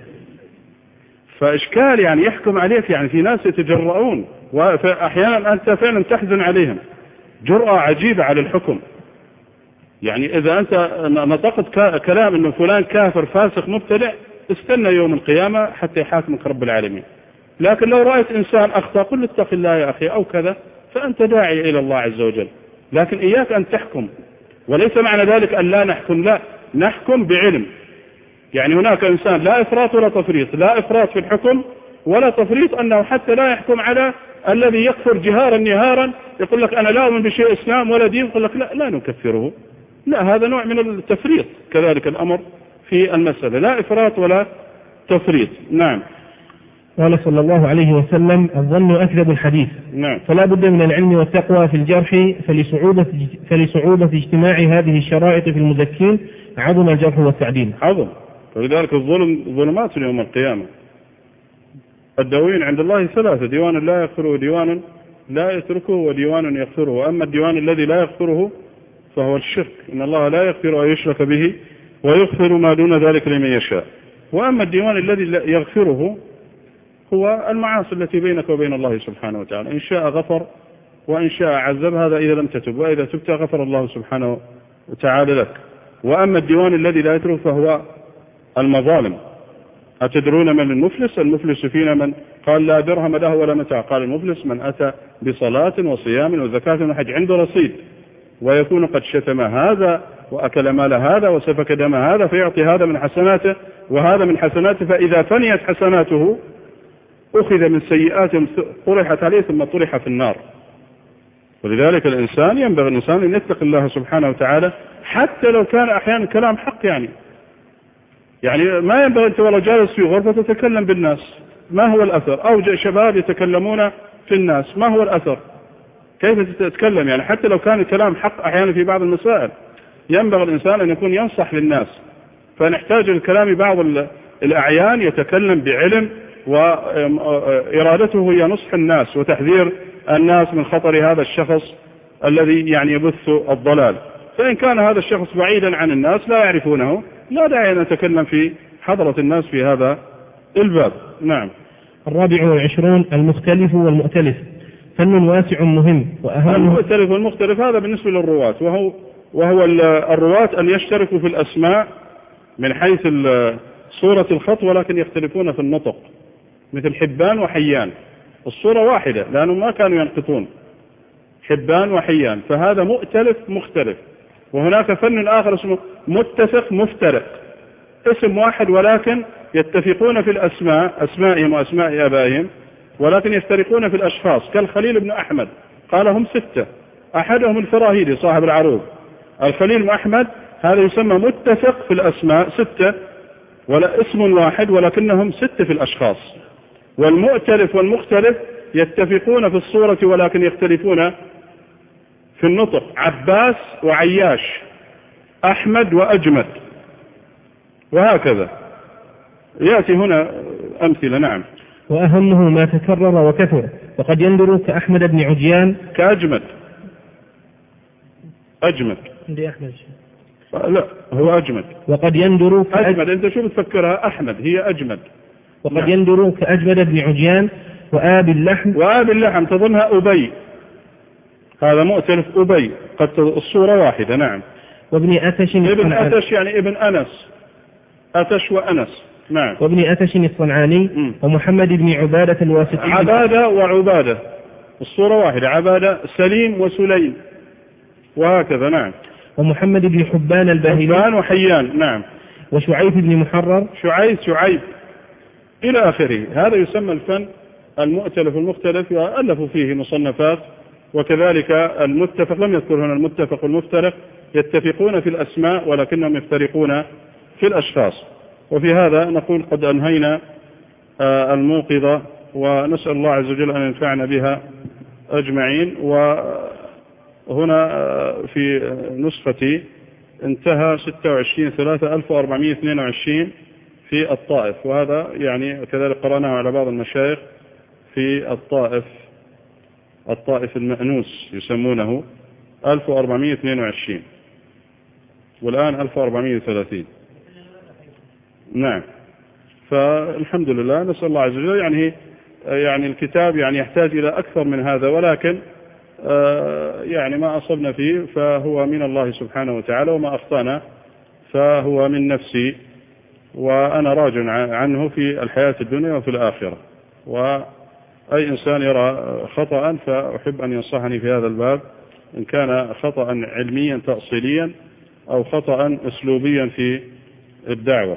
فإشكال يعني يحكم عليك، يعني في ناس يتجرؤون وأحيانا أنت فعلا تحزن عليهم، جرأة عجيبة على الحكم. يعني إذا أنت نطقت كلام أنه فلان كافر فاسق مبتدع، استنى يوم القيامة حتى يحاكمك رب العالمين. لكن لو رأيت إنسان أخطأ قل اتق الله يا أخي أو كذا، فأنت داعي إلى الله عز وجل. لكن إياك أن تحكم، وليس معنى ذلك أن لا نحكم، لا نحكم بعلم. يعني هناك إنسان لا إفراط ولا تفريط، لا إفراط في الحكم ولا تفريط أنه حتى لا يحكم على الذي يكفر جهارا نهارا، يقول لك أنا لا أؤمن بشيء إسلام ولا دين، يقول لك لا لا نكفره. لا، هذا نوع من التفريط. كذلك الأمر في المسألة، لا إفراط ولا تفريط. نعم. قال صلى الله عليه وسلم الظن أكذب الحديث. نعم. فلا بد من العلم والتقوى في الجرح، فلصعوبة, فلصعوبة اجتماع هذه الشرائط في المزكين عظم الجرح والتعديل. عظم. فلذلك الظلم ظلمات يوم القيامة. الدواوين عند الله ثلاثة: ديوان لا يغفره، ديوان لا يتركه، وديوان يغفره. وأما الديوان الذي لا يغفره فهو الشرك، إن الله لا يغفر أن يشرك به ويغفر ما دون ذلك لمن يشاء. وأما الديوان الذي يغفره هو المعاصي التي بينك وبين الله سبحانه وتعالى، إن شاء غفر وإن شاء عذب، هذا إذا لم تتب، وإذا تبت غفر الله سبحانه وتعالى لك. وأما الديوان الذي لا يترك فهو المظالم. أتدرون من المفلس؟ المفلس فينا من قال لا درهم له ولا متاع. قال المفلس من أتى بصلاة وصيام وزكاة وحج عنده رصيد، ويكون قد شتم هذا وأكل مال هذا وسفك دم هذا، فيعطي هذا من حسناته وهذا من حسناته، فإذا فنيت حسناته أخذ من سيئاتهم طرحت عليه ثم طرح في النار. ولذلك الإنسان ينبغي الإنسان أن يتقي الله سبحانه وتعالى، حتى لو كان أحيانا كلام حق. يعني يعني ما ينبغي أنت ولو جالس في غرفة تتكلم بالناس، ما هو الأثر؟ أو شباب يتكلمون في الناس، ما هو الأثر؟ كيف تتكلم؟ يعني حتى لو كان الكلام حق أحيانا في بعض المسائل، ينبغي الإنسان أن يكون ينصح للناس. فنحتاج الكلام بعض الأعيان يتكلم بعلم، وإرادته هي نصح الناس وتحذير الناس من خطر هذا الشخص الذي يعني يبث الضلال. فإن كان هذا الشخص بعيدا عن الناس لا يعرفونه، لا داعي أن نتكلم في حضرة الناس في هذا الباب. نعم. الرابع والعشرون المختلف والمؤتلف، فن واسع مهم. وأهم المختلف والمختلف هذا بالنسبة للرواة، وهو وهو الرواة أن يشتركوا في الأسماء من حيث صورة الخط، ولكن يختلفون في النطق، مثل حبان وحيان. الصورة واحدة لأنه ما كانوا ينقطون، حبان وحيان، فهذا مؤتلف مختلف. وهناك فن آخر اسمه متفق مفترق، اسم واحد ولكن يتفقون في الأسماء، أسمائهم وأسماء آبائهم، ولكن يفترقون في الأشخاص، كالخليل بن أحمد قال هم ستة، أحدهم الفراهيدي صاحب العروض. الخليل بن أحمد هذا يسمى متفق في الأسماء ستة، ولا اسم واحد ولكنهم ستة في الأشخاص. والمؤتلف والمختلف يتفقون في الصورة ولكن يختلفون في النطق، عباس وعياش، أحمد وأجمد، وهكذا يأتي هنا أمثلة. نعم. وأهمه ما تكرر وكثر، وقد يندر كأحمد بن عجيان، كأجمد. أجمد عندي أحمد، لا هو أجمد. وقد يندر أجمد، أنت شو بتفكرها؟ أحمد هي أجمد. وقد نعم. يندر كأجمد بن عجيان وآب اللحم. وآب اللحم تظنها أبي، هذا مؤتلف أبي، قد الصورة واحدة. نعم. وابن أتش ابن أتش يعني ابن أنس، أتش وأنس. نعم. وابن أتش الصنعاني م. ومحمد بن عبادة الواسطي. عبادة وعبادة الصورة واحدة، عبادة سليم وسليم، وهكذا. نعم. ومحمد بن حبان الباهلي حبان وحيان نعم. وشعيب بن محرر شعيب شعيب إلى آخره. هذا يسمى الفن المؤتلف المختلف، وألفوا فيه مصنفات. وكذلك المتفق، لم يذكر هنا المتفق والمفترق، يتفقون في الأسماء ولكنهم يفترقون في الأشخاص. وفي هذا نقول قد أنهينا الموقظة، ونسأل الله عز وجل أن ينفعنا بها أجمعين. وهنا في نسختي انتهى ستة وعشرين ثلاثة ألف وأربعمائة واثنين وعشرين في الطائف، وهذا يعني كذلك قرأناه على بعض المشايخ في الطائف، الطائف المأنوس يسمونه ألف وأربعمائة واثنين وعشرين، والآن ألف وأربعمائة وثلاثين. نعم. فالحمد لله، نسأل الله عز وجل. يعني يعني الكتاب يعني يحتاج إلى أكثر من هذا، ولكن يعني ما أصبنا فيه فهو من الله سبحانه وتعالى، وما أخطأنا فهو من نفسي، وأنا راجع عنه في الحياة الدنيا وفي الآخرة. وأي إنسان يرى خطأ فأحب أن ينصحني في هذا الباب، إن كان خطأ علميا تأصيليا أو خطأ أسلوبيا في الدعوة.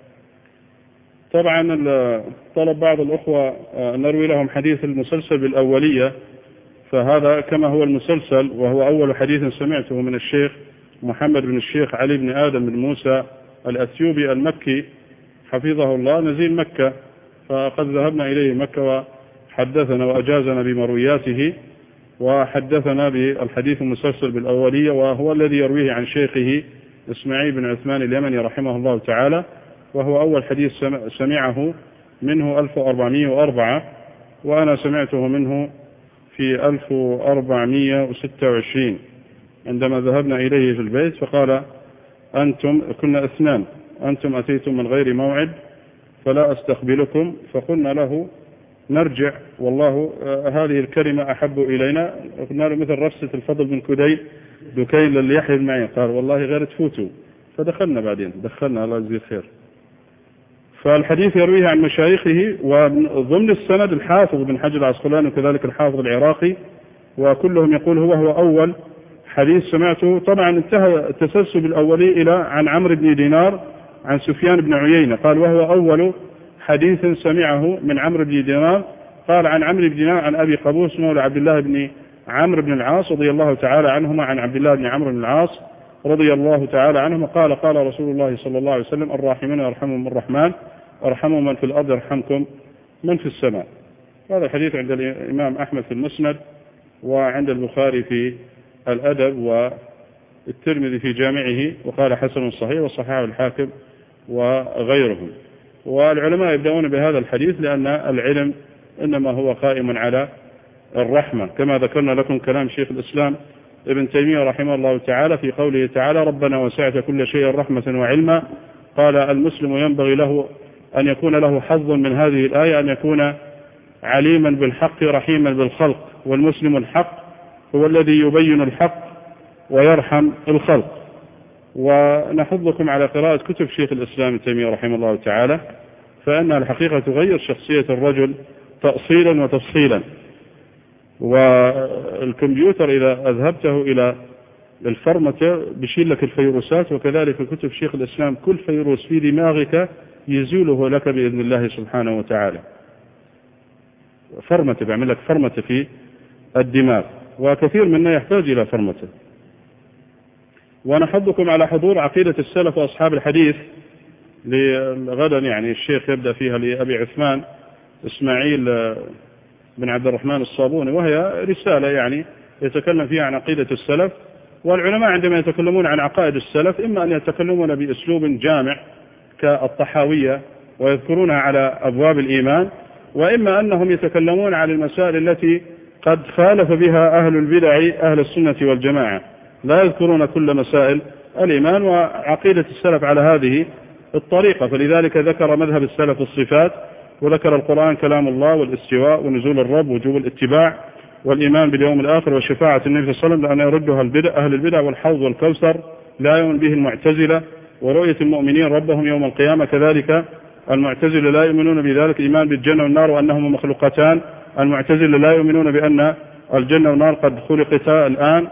طبعا طلب بعض الأخوة نروي لهم حديث المسلسل بالأولية، فهذا كما هو المسلسل، وهو أول حديث سمعته من الشيخ محمد بن الشيخ علي بن آدم بن موسى الأثيوبي المكي حفظه الله، نزيل مكة، فقد ذهبنا إليه مكة وحدثنا وأجازنا بمروياته، وحدثنا بالحديث المسلسل بالأولية، وهو الذي يرويه عن شيخه إسماعيل بن عثمان اليمني رحمه الله تعالى، وهو أول حديث سمعه منه ألف وأربعمائة وأربعة، وأنا سمعته منه في ألف وأربعمائة وستة وعشرين عندما ذهبنا إليه في البيت، فقال أنتم، كنا اثنان، أنتم أتيتم من غير موعد فلا أستقبلكم، فقلنا له نرجع، والله هذه الكلمة أحب إلينا. قلنا له مثل رفسة الفضل بن كدي دكين للي يحيي معي، قال والله غير تفوتوا، فدخلنا بعدين دخلنا الله يجزيه خير. فالحديث يرويه عن مشايخه، وضمن السند الحافظ بن حجر العسقلاني وكذلك الحافظ العراقي، وكلهم يقول هو هو أول حديث سمعته. طبعا انتهى التسلسل الأولي إلى عن عمرو بن دينار عن سفيان بن عيينة، قال وهو أول حديث سمعه من عمرو بن دينار، قال عن عمرو بن دينار عن أبي قبوس مولى عبد الله بن عمرو بن العاص رضي الله تعالى عنهما، عن عبد الله بن عمرو بن العاص رضي الله تعالى عنهما قال قال رسول الله صلى الله عليه وسلم الراحمون يرحمهم الرحمن، ارحموا من في الأرض يرحمكم من في السماء. هذا الحديث عند الإمام أحمد في المسند، وعند البخاري في الأدب، والترمذي في جامعه، وقال حسن صحيح، وصححه الحاكم وغيرهم. والعلماء يبدأون بهذا الحديث لأن العلم إنما هو قائم على الرحمة، كما ذكرنا لكم كلام شيخ الإسلام ابن تيمية رحمه الله تعالى في قوله تعالى ربنا وسعت كل شيء رحمة وعلما، قال المسلم ينبغي له أن يكون له حظ من هذه الآية، أن يكون عليما بالحق رحيما بالخلق، والمسلم الحق هو الذي يبين الحق ويرحم الخلق. ونحضكم على قراءة كتب شيخ الإسلام ابن تيمية رحمه الله تعالى، فإنها الحقيقة تغير شخصية الرجل تأصيلا وتفصيلا. والكمبيوتر إذا أذهبته إلى الفرمتة بيشيل لك الفيروسات، وكذلك كتب شيخ الإسلام كل فيروس في دماغك يزوله لك بإذن الله سبحانه وتعالى. فرمتة، بيعمل لك فرمتة في الدماغ، وكثير منا يحتاج إلى فرمتة. ونحضكم على حضور عقيدة السلف وأصحاب الحديث لغدا، يعني الشيخ يبدأ فيها لأبي عثمان إسماعيل بن عبد الرحمن الصابوني، وهي رسالة يعني يتكلم فيها عن عقيدة السلف. والعلماء عندما يتكلمون عن عقائد السلف إما أن يتكلمون بأسلوب جامع كالطحاوية ويذكرونها على أبواب الإيمان، وإما أنهم يتكلمون عن المسائل التي قد خالف بها أهل البدع أهل السنة والجماعة، لا يذكرون كل مسائل الإيمان. وعقيدة السلف على هذه الطريقة، فلذلك ذكر مذهب السلف الصفات، وذكر القرآن كلام الله والاستواء ونزول الرب ووجوب الاتباع والإيمان باليوم الآخر وشفاعة النبي صلى الله عليه وسلم لأن يردها البدع أهل البدع، والحوض والكوثر لا يؤمن به المعتزلة، ورؤية المؤمنين ربهم يوم القيامة، كذلك المعتزلة لا يؤمنون بذلك، الإيمان بالجنة والنار وأنهما مخلوقتان، المعتزلة لا يؤمنون بأن الجنة والنار قد خلقتا الآن،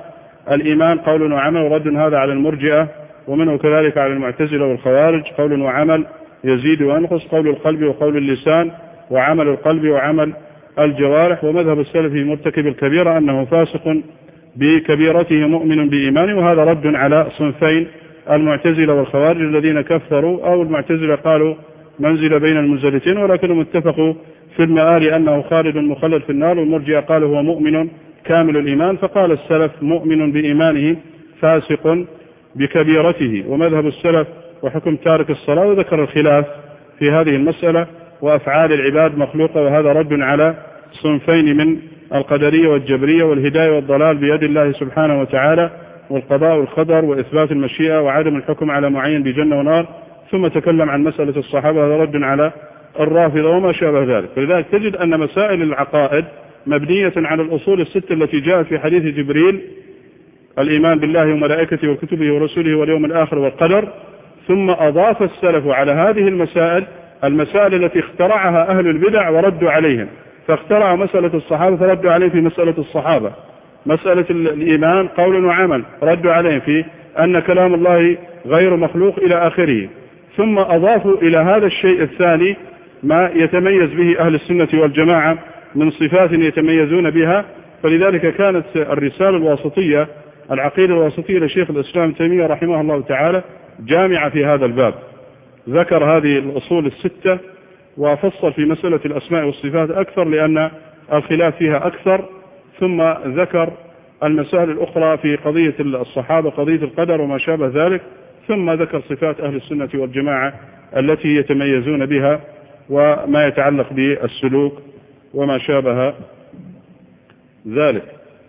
الإيمان قول وعمل، ورد هذا على المرجئة ومنه كذلك على المعتزلة والخوارج. قول وعمل يزيد وينقص، قول القلب وقول اللسان وعمل القلب وعمل الجوارح. ومذهب السلف في مرتكب الكبيرة أنه فاسق بكبيرته مؤمن بإيمانه، وهذا رد على صنفين المعتزلة والخوارج الذين كفروا، أو المعتزلة قالوا منزل بين المنزلتين ولكنهم اتفقوا في المآل أنه خالد مخلد في النار، والمرجئة قالوا هو مؤمن كامل الإيمان. فقال السلف مؤمن بإيمانه فاسق بكبيرته. ومذهب السلف وحكم تارك الصلاة، وذكر الخلاف في هذه المسألة، وأفعال العباد مخلوقة، وهذا رد على صنفين من القدرية والجبرية. والهداية والضلال بيد الله سبحانه وتعالى، والقضاء والقدر وإثبات المشيئة وعدم الحكم على معين بجنة ونار. ثم تكلم عن مسألة الصحابة، هذا رد على الرافضة وما شابه ذلك. فلذلك تجد أن مسائل العقائد مبنية على الأصول الستة التي جاءت في حديث جبريل: الإيمان بالله وملائكته وكتبه ورسله واليوم الآخر والقدر. ثم أضاف السلف على هذه المسائل المسائل التي اخترعها أهل البدع وردوا عليهم، فاخترعوا مسألة الصحابة فردوا عليه في مسألة الصحابة. مسألة الإيمان قول وعمل ردوا عليه في أن كلام الله غير مخلوق إلى آخره. ثم أضافوا إلى هذا الشيء الثاني ما يتميز به أهل السنة والجماعة من صفات يتميزون بها. فلذلك كانت الرسالة الواسطية، العقيدة الواسطية لشيخ الإسلام تيمية رحمه الله تعالى جامعة في هذا الباب، ذكر هذه الأصول الستة وفصل في مسألة الأسماء والصفات أكثر لأن الخلاف فيها أكثر. ثم ذكر المسائل الأخرى في قضية الصحابة، قضية القدر وما شابه ذلك. ثم ذكر صفات أهل السنة والجماعة التي يتميزون بها وما يتعلق بالسلوك وما شابه ذلك.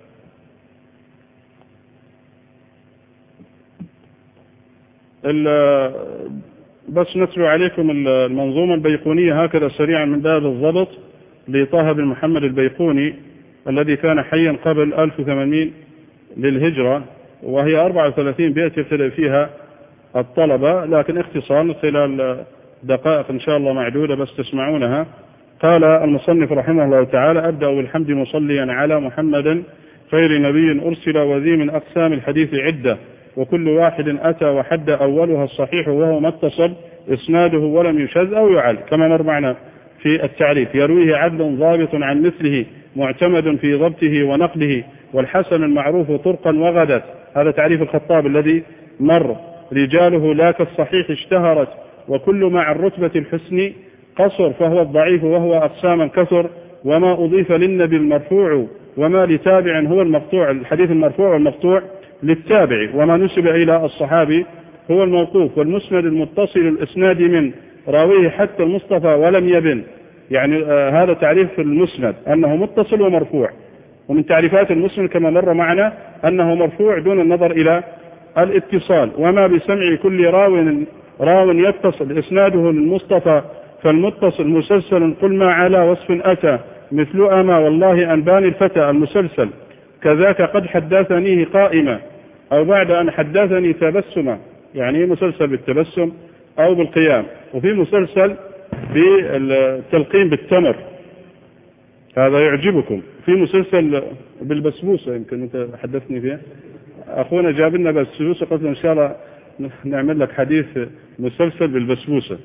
بس نتلو عليكم المنظومة البيقونية هكذا سريعا من باب الضبط لطه بن محمد البيقوني الذي كان حيا قبل ألف وثمانمائة للهجرة، وهي أربعة وثلاثين بيت يبتدأ فيها الطلبة، لكن اختصار خلال دقائق إن شاء الله معدودة بس تسمعونها. قال المصنف رحمه الله تعالى: أبدأ بالحمد مصليا على محمد خير نبي أرسل، وذي من أقسام الحديث عدة، وكل واحد أتى وحد أولها الصحيح وهو ما اتصل إسناده ولم يشذ أو يعل، كما مر معنا في التعريف. يرويه عدل ضابط عن مثله معتمد في ضبطه ونقله، والحسن المعروف طرقا وغدت. هذا تعريف الخطاب الذي مر. رجاله لا كالصحيح اشتهرت، وكل مع الرتبة الحسن قصر، فهو الضعيف وهو أقساما كثر، وما أضيف للنبي المرفوع وما لتابع هو المقطوع. الحديث المرفوع والمقطوع للتابع، وما نسب إلى الصحابي هو الموقوف، والمسند المتصل الإسناد من راويه حتى المصطفى ولم يبن. يعني آه هذا تعريف المسند أنه متصل ومرفوع. ومن تعريفات المسند كما مر معنا أنه مرفوع دون النظر إلى الاتصال. وما بسمع كل راو راو يتصل إسناده للمصطفى، فالمتصل مسلسل قل ما على وصف أتى، مثل أما والله أنباني الفتى المسلسل، كذاك قد حدثنيه قائمة، أو بعد أن حدثني تبسما، يعني مسلسل بالتبسم أو بالقيام. وفي مسلسل بالتلقين بالتمر، هذا يعجبكم. في مسلسل بالبسبوسة، يمكن أنت حدثني فيها، أخونا جاب لنا بسبوسة، قلت إن شاء الله نعمل لك حديث مسلسل بالبسبوسة.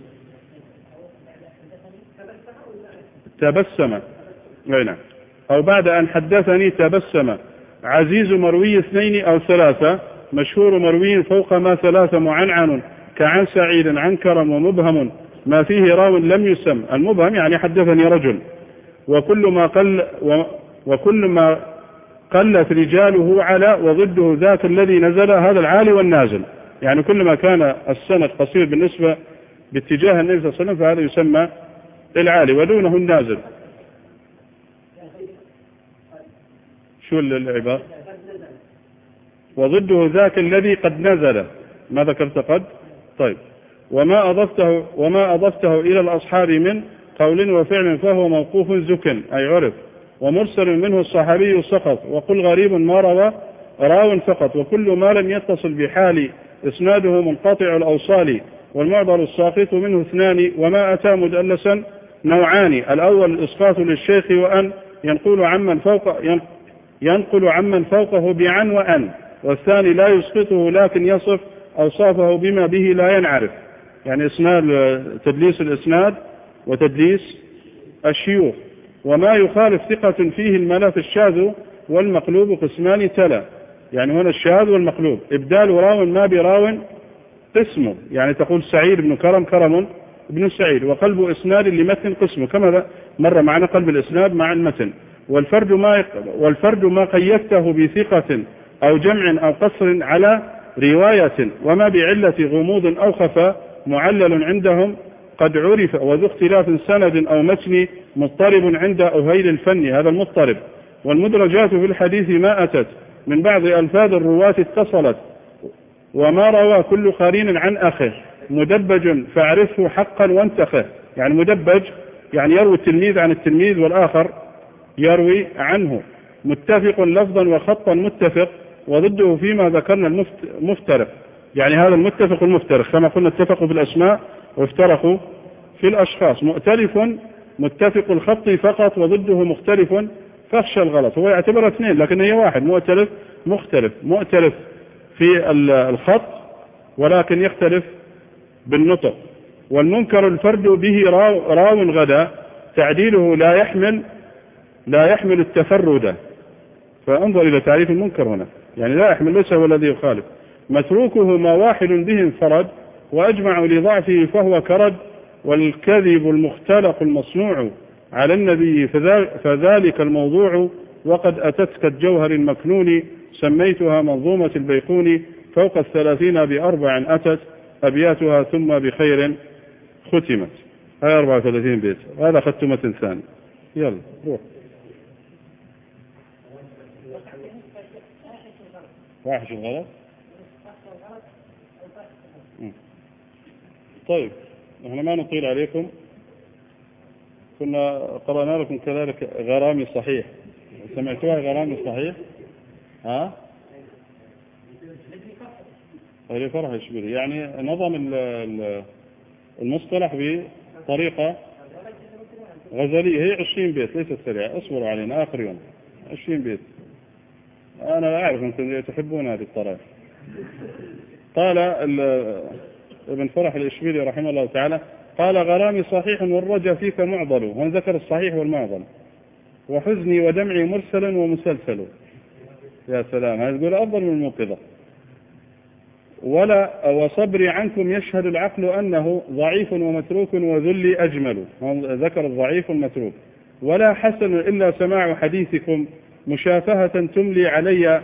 تبسم، نعم. أو بعد أن حدثني تبسم، عزيز مروي اثنين أو ثلاثة، مشهور مروي فوق ما ثلاثة، معنعن كعن سعيد عن كرم، ومبهم ما فيه راو لم يسم. المبهم يعني حدثني رجل. وكل ما قل وكل ما قلت رجاله على، وضده ذاك الذي نزل، هذا العالي والنازل. يعني كل ما كان السند قصير بالنسبة باتجاه النبي صلى الله عليه وسلم فهذا يسمى العالي، ودونه النازل. شو العبارة؟ وضده ذاك الذي قد نزل. ما ذكرت قد؟ طيب. وما أضفته وما أضفته إلى الأصحاب من قول وفعل فهو موقوف زكن، أي عرف. ومرسل منه الصحابي سقط، وقل غريب ما روى راو فقط. وكل ما لم يتصل بحال إسناده منقطع الأوصال، والمعضل الساقط منه اثنان. وما أتى مدلسا نوعان، الأول الإسقاط للشيخ، وأن ينقل عمن فوق ينقل عمن فوقه بعن وأن. والثاني لا يسقطه لكن يصف أوصافه بما به لا ينعرف، يعني إسناد تدليس الإسناد وتدليس الشيوخ. وما يخالف ثقة فيه الملاف الشاذ والمقلوب قسمان تلا، يعني هنا الشاذ والمقلوب إبدال راو ما براو قسمه، يعني تقول سعيد بن كرم كرم بن سعيد، وقلب إسناد لمتن قسمه كما مر معنا قلب الإسناد مع المتن. والفرد ما والفرد ما قيدته بثقة أو جمع أو قصر على رواية، وما بعلة غموض أو خفاء معلل عندهم قد عرف، وذو اختلاف سند أو متن مضطرب عند أهيل الفن، هذا المضطرب. والمدرجات في الحديث ما أتت من بعض ألفاظ الرواة اتصلت، وما روى كل قرين عن أخه مدبج فاعرفه حقا وانتخه، يعني مدبج يعني يروي التلميذ عن التلميذ والآخر يروي عنه. متفق لفظا وخطا متفق، وضده فيما ذكرنا المفترق، يعني هذا المتفق المفترق كما قلنا اتفقوا في الأسماء وافترقوا في الأشخاص. مؤتلف متفق الخط فقط، وضده مختلف فخشى الغلط. هو يعتبر اثنين لكن هي واحد، مؤتلف مختلف، مؤتلف في الخط ولكن يختلف بالنطق. والمنكر الفرد به راو, راو غدا تعديله لا يحمل لا يحمل التفرد، فانظر إلى تعريف المنكر هنا، يعني لا يحمل، ليس هو الذي يخالف. متروكه ما واحد به انفرد وأجمع لضعفه فهو كرد، والكذب المختلق المصنوع على النبي فذلك الموضوع، وقد أتتك الجوهر المكنون سميتها منظومة البيقوني، فوق الثلاثين بأربع أتت أبياتها ثم بخير ختمت. هاي أربعة وثلاثين بيت، هذا ختمة ثاني. يلا روح. واحد الغلط. طيب احنا ما نطيل عليكم، كنا قرأنا لكم كذلك غرامي صحيح، سمعتوها غرامي صحيح؟ ها؟ غير فرح يشبه، يعني نظم المصطلح بطريقة غزلية، هي عشرين بيت ليست سريعة، اصبروا علينا آخر يوم عشرين بيت. أنا أعرف أنتم تحبون هذه الطرائق. قال ابن فرح الإشبيلي رحمه الله تعالى قال غرامي صحيح والرجا فيك معضل، هون ذكر الصحيح والمعضل، وحزني ودمعي مرسل ومسلسل. يا سلام، هذا يقول أفضل من الموقظة. ولا وصبري عنكم يشهد العقل أنه ضعيف ومتروك وذلي أجمل، ذكر الضعيف والمتروك. ولا حسن إلا سماع حديثكم مشافهة تملي علي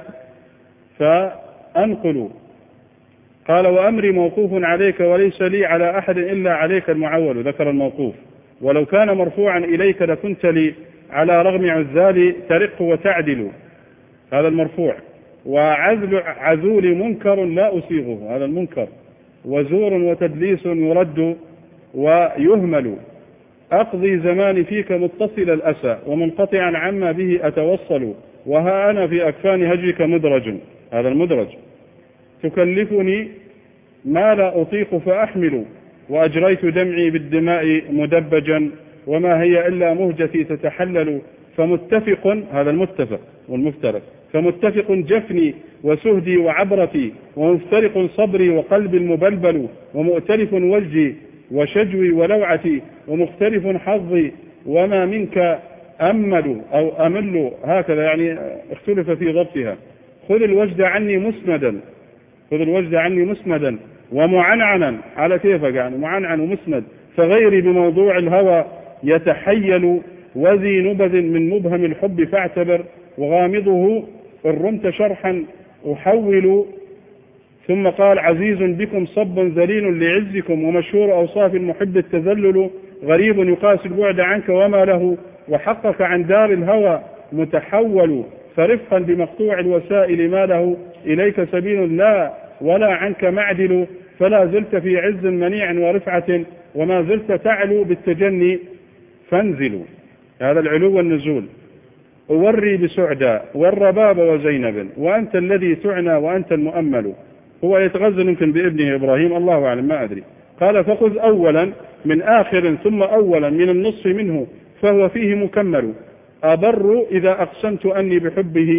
فأنقل. قال وأمري موقوف عليك وليس لي على أحد إلا عليك المعول، ذكر الموقوف. ولو كان مرفوعا إليك لكنت لي على رغم عذالي ترق وتعدل، هذا المرفوع. وعذل عذول منكر لا أسيغه، هذا المنكر. وزور وتدليس يرد ويهمل. أقضي زماني فيك متصل الأسى ومنقطعا عما به أتوصل، وها أنا في أكفان هجرك مدرج، هذا المدرج. تكلفني ما لا أطيق فأحمل، وأجريت دمعي بالدماء مدبجا، وما هي إلا مهجتي تتحلل. فمتفق، هذا المتفق والمفترق، فمتفق جفني وسهدي وعبرتي، ومفترق صبري وقلبي المبلبل، ومؤتلف وجهي وشجوي ولوعتي، ومختلف حظي وما منك أمل أو أمل، هكذا يعني اختلف في ضبطها. خذ الوجد عني مسندا، خذ الوجد عني مسندا ومعنعنا، على كيفك يعني معنعن ومسند. فغيري بموضوع الهوى يتحيل، وذي نبذ من مبهم الحب فاعتبر، وغامضه إن رمت شرحا أحول. ثم قال عزيز بكم صب ذليل لعزكم، ومشهور أوصاف المحب التذلل، غريب يقاس البعد عنك وما له، وحقك عن دار الهوى متحول. فرفقا بمقطوع الوسائل ما له إليك سبيل لا ولا عنك معدل، فلا زلت في عز منيع ورفعة، وما زلت تعلو بالتجني فانزل، هذا العلو والنزول. أوري بسعدى والرباب وزينب، وأنت الذي تعنى وأنت المؤمل. هو يتغزل يمكن بابنه إبراهيم، الله أعلم ما أدري. قال فخذ أولا من آخر ثم أولا من النصف منه، فهو فيه مكمل. أبر إذا أقسمت أني بحبه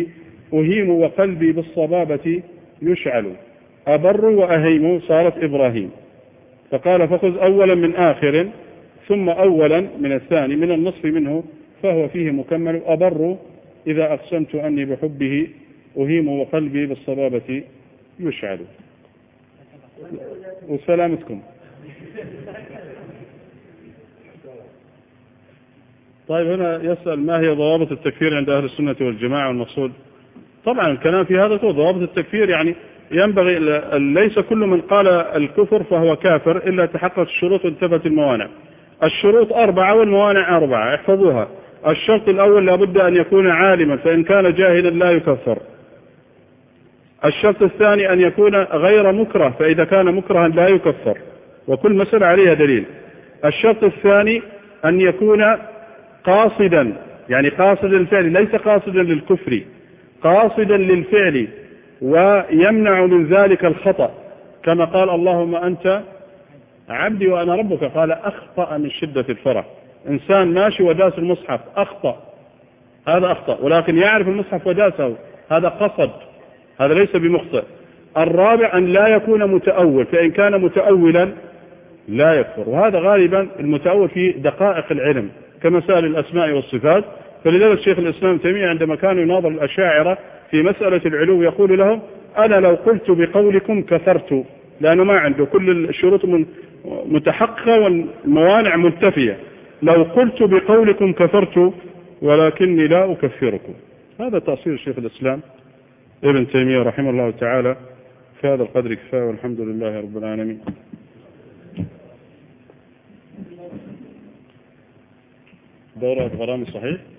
أهيم وقلبي بالصبابة يشعل، أبر وأهيم صارت إبراهيم. فقال فخذ أولا من آخر ثم أولا من الثاني من النصف منه فهو فيه مكمل، أبر إذا أقسمت أني بحبه أهيم وقلبي بالصبابة يشعل. وسلامتكم. طيب هنا يسأل ما هي ضوابط التكفير عند أهل السنة والجماعة والمقصود؟ طبعا الكلام في هذا هو ضوابط التكفير، يعني ينبغي ليس كل من قال الكفر فهو كافر إلا تحققت الشروط وانتفت الموانع. الشروط أربعة والموانع أربعة، احفظوها. الشرط الأول لابد أن يكون عالما، فإن كان جاهلا لا يكفر. الشرط الثاني أن يكون غير مكره، فإذا كان مكرها لا يكفر، وكل مسألة عليها دليل. الشرط الثاني أن يكون قاصدا، يعني قاصدا للفعل ليس قاصدا للكفر، قاصدا للفعل ويمنع من ذلك الخطأ، كما قال اللهم أنت عبدي وأنا ربك، قال أخطأ من شدة الفرح. إنسان ماشي وداس المصحف أخطأ، هذا أخطأ، ولكن يعرف المصحف وداسه هذا قصد، هذا ليس بمخطئ. الرابع أن لا يكون متأول، فإن كان متأولا لا يكفر، وهذا غالبا المتأول في دقائق العلم كمسائل الأسماء والصفات. فلذلك شيخ الإسلام تيمية عندما كان يناظر الأشاعرة في مسألة العلو يقول لهم أنا لو قلت بقولكم كفرت، لأنه ما عنده كل الشروط متحققة والموانع منتفية. لو قلت بقولكم كفرت ولكني لا أكفركم. هذا تأصيل شيخ الإسلام ابن تيمية رحمه الله تعالى. في هذا القدر كفاية، والحمد لله رب العالمين. دورة غرامي صحيح.